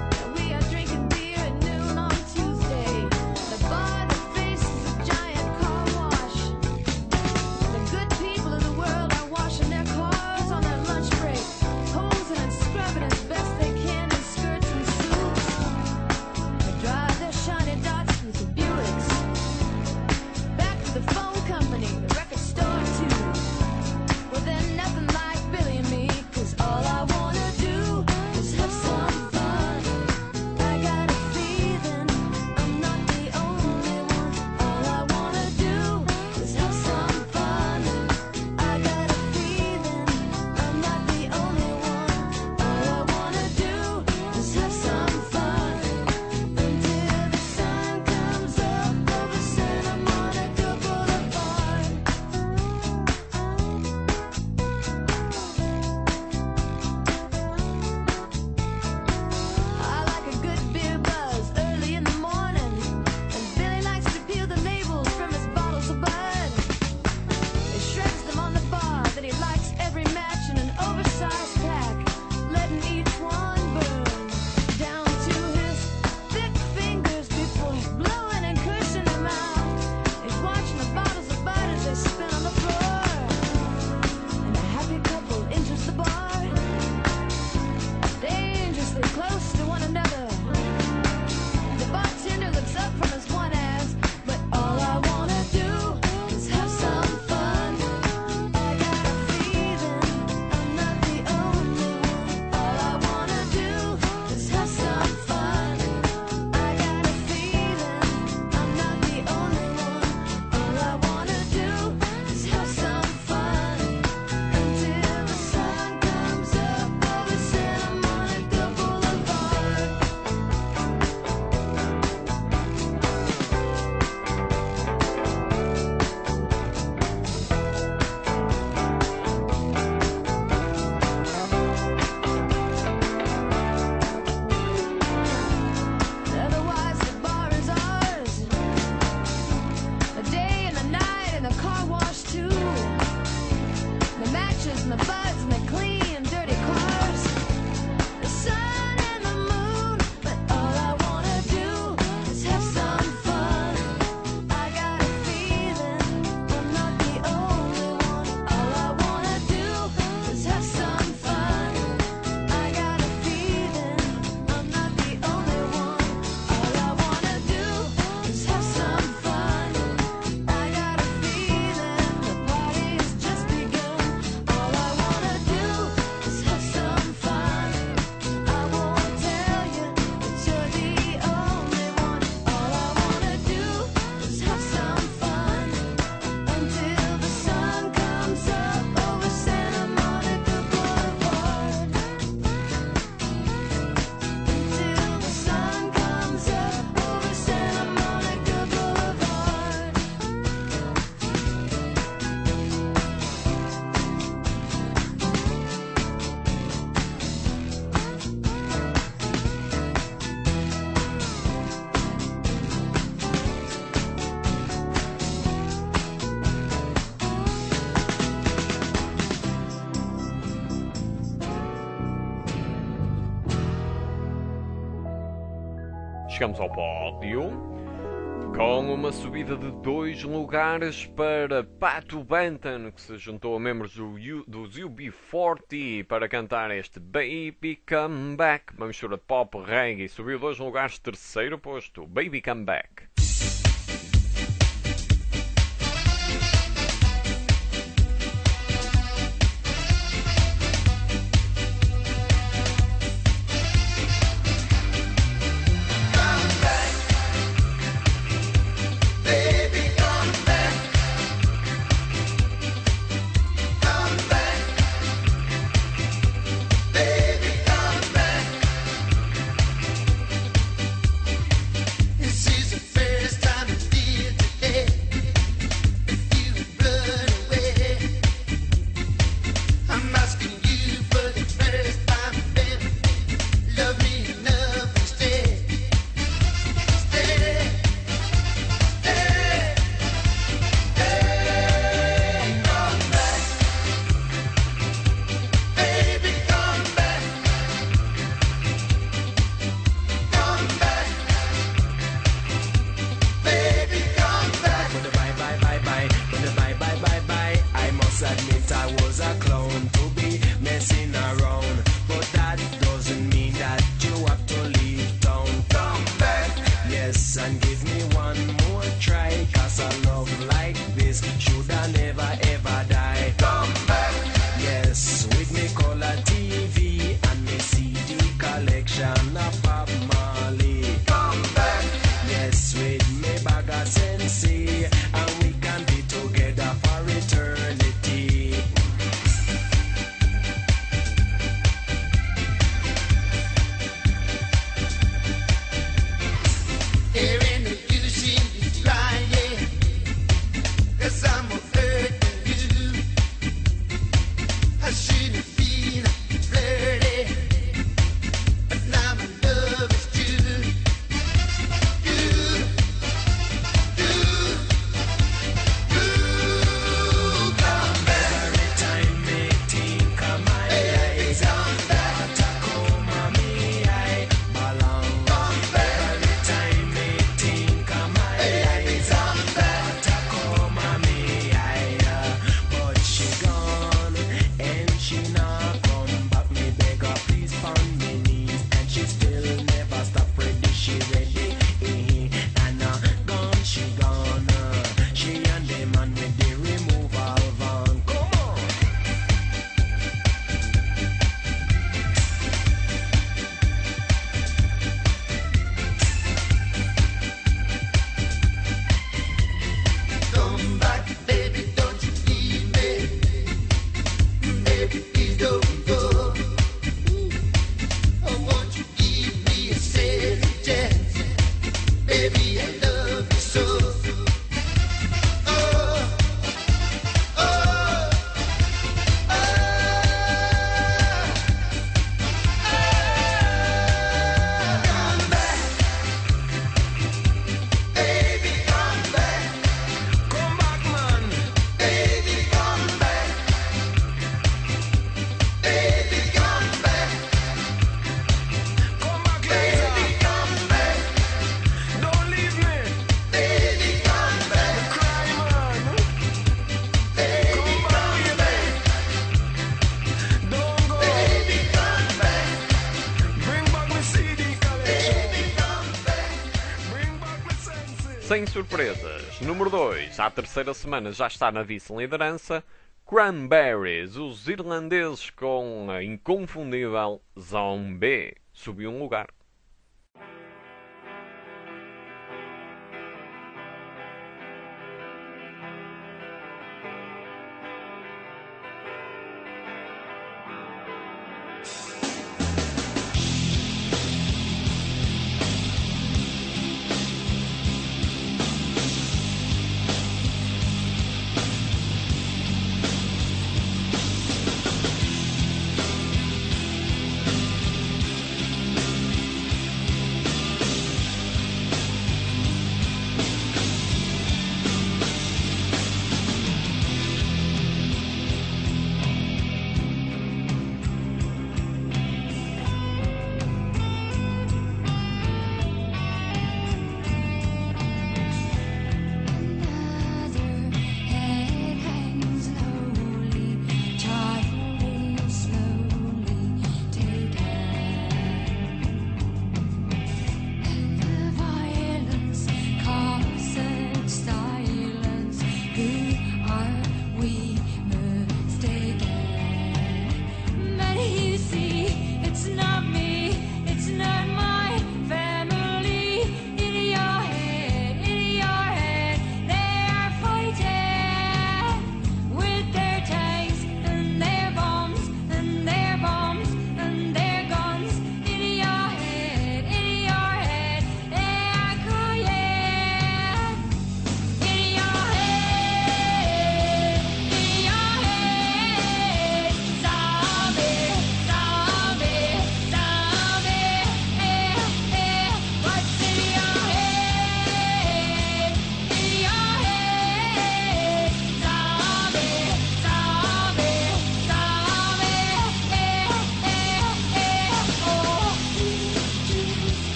Chegamos ao pódio com uma subida de 2 lugares para Pato Banton, que se juntou a membros dos UB40 para cantar este Baby Come Back, uma mistura de pop reggae. Subiu 2 lugares, terceiro posto, Baby Come Back. Sem surpresas, número 2, à terceira semana já está na vice-liderança, Cranberries, os irlandeses com a inconfundível Zombie, subiu um lugar.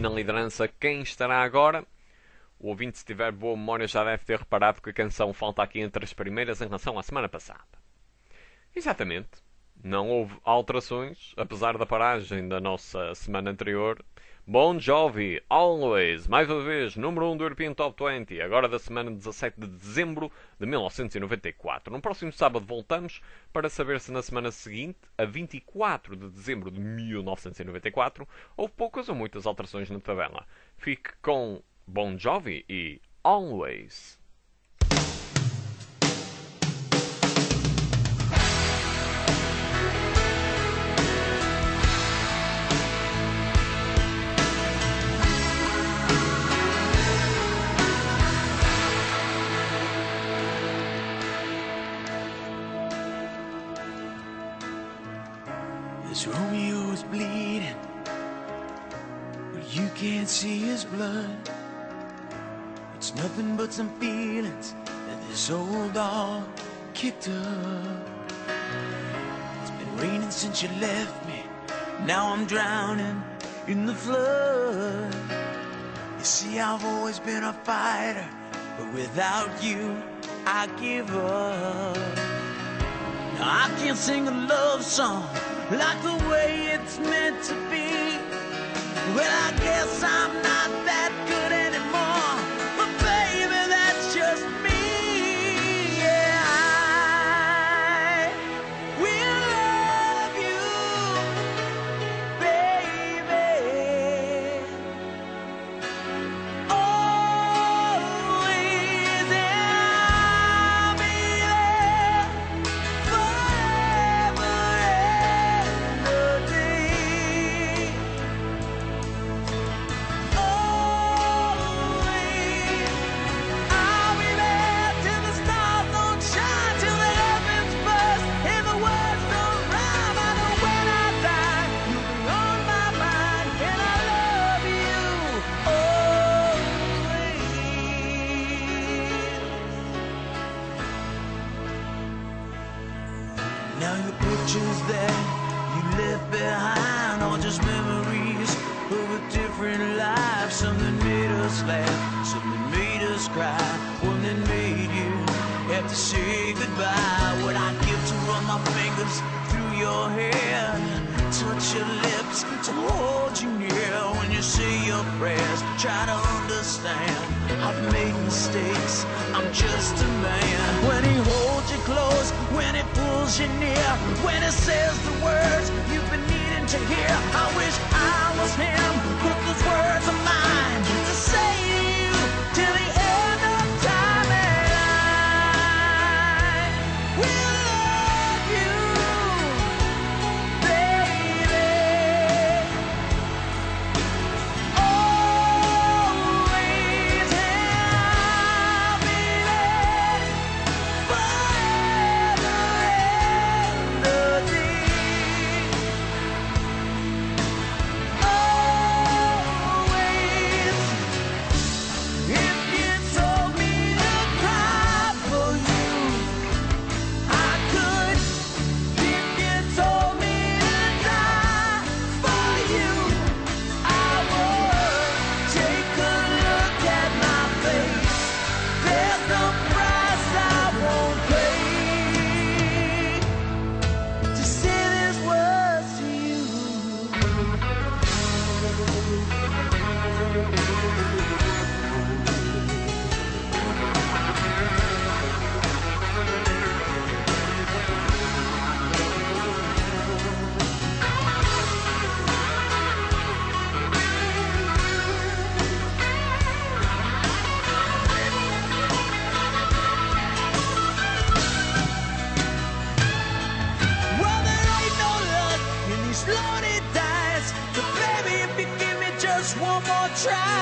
na liderança, quem estará agora? O ouvinte, se tiver boa memória, já deve ter reparado que a canção falta aqui entre as primeiras em relação à semana passada. Exatamente. Não houve alterações, apesar da paragem da nossa semana anterior. Bon Jovi, Always, mais uma vez, número 1 do European Top 20, agora da semana 17 de dezembro de 1994. No próximo sábado voltamos para saber se na semana seguinte, a 24 de dezembro de 1994, houve poucas ou muitas alterações na tabela. Fique com Bon Jovi e Always. This Romeo is bleeding, but you can't see his blood. It's nothing but some feelings that this old dog kicked up. It's been raining since you left me, now I'm drowning in the flood. You see, I've always been a fighter, but without you, I give up. Now I can't sing a love song like the way it's meant to be. Well, I guess I'm not that good anymore, but baby, that's just me. Yeah, I will love you, baby, always, and I'll be there forever and a day. Always, I'll be there till the stars don't shine, till the heavens burst and the words don't rhyme. I know when I die, you'll be on my mind, and I love you always. Now your pictures that you left behind are just memories of a different life. Something made us laugh, something made us cry, one that made you have to say goodbye. What I give to run my fingers through your hair, touch your lips, to hold you near when you say your prayers. Try to understand, I've made mistakes, I'm just a man. When he holds you close, when he pulls you near, when he says the words you've been needing to hear, I wish I was him, but those words are mine to say to you till the end of time. And I will love you, baby, always, and I'll be there forever and a day. Always, if you told me to cry for you, I could. If you told me to die for you, I would. Take a look at my face, there's no price I won't pay to say these words to you. Well, there ain't no luck in these loaded dice, so baby, if you give me just one more try,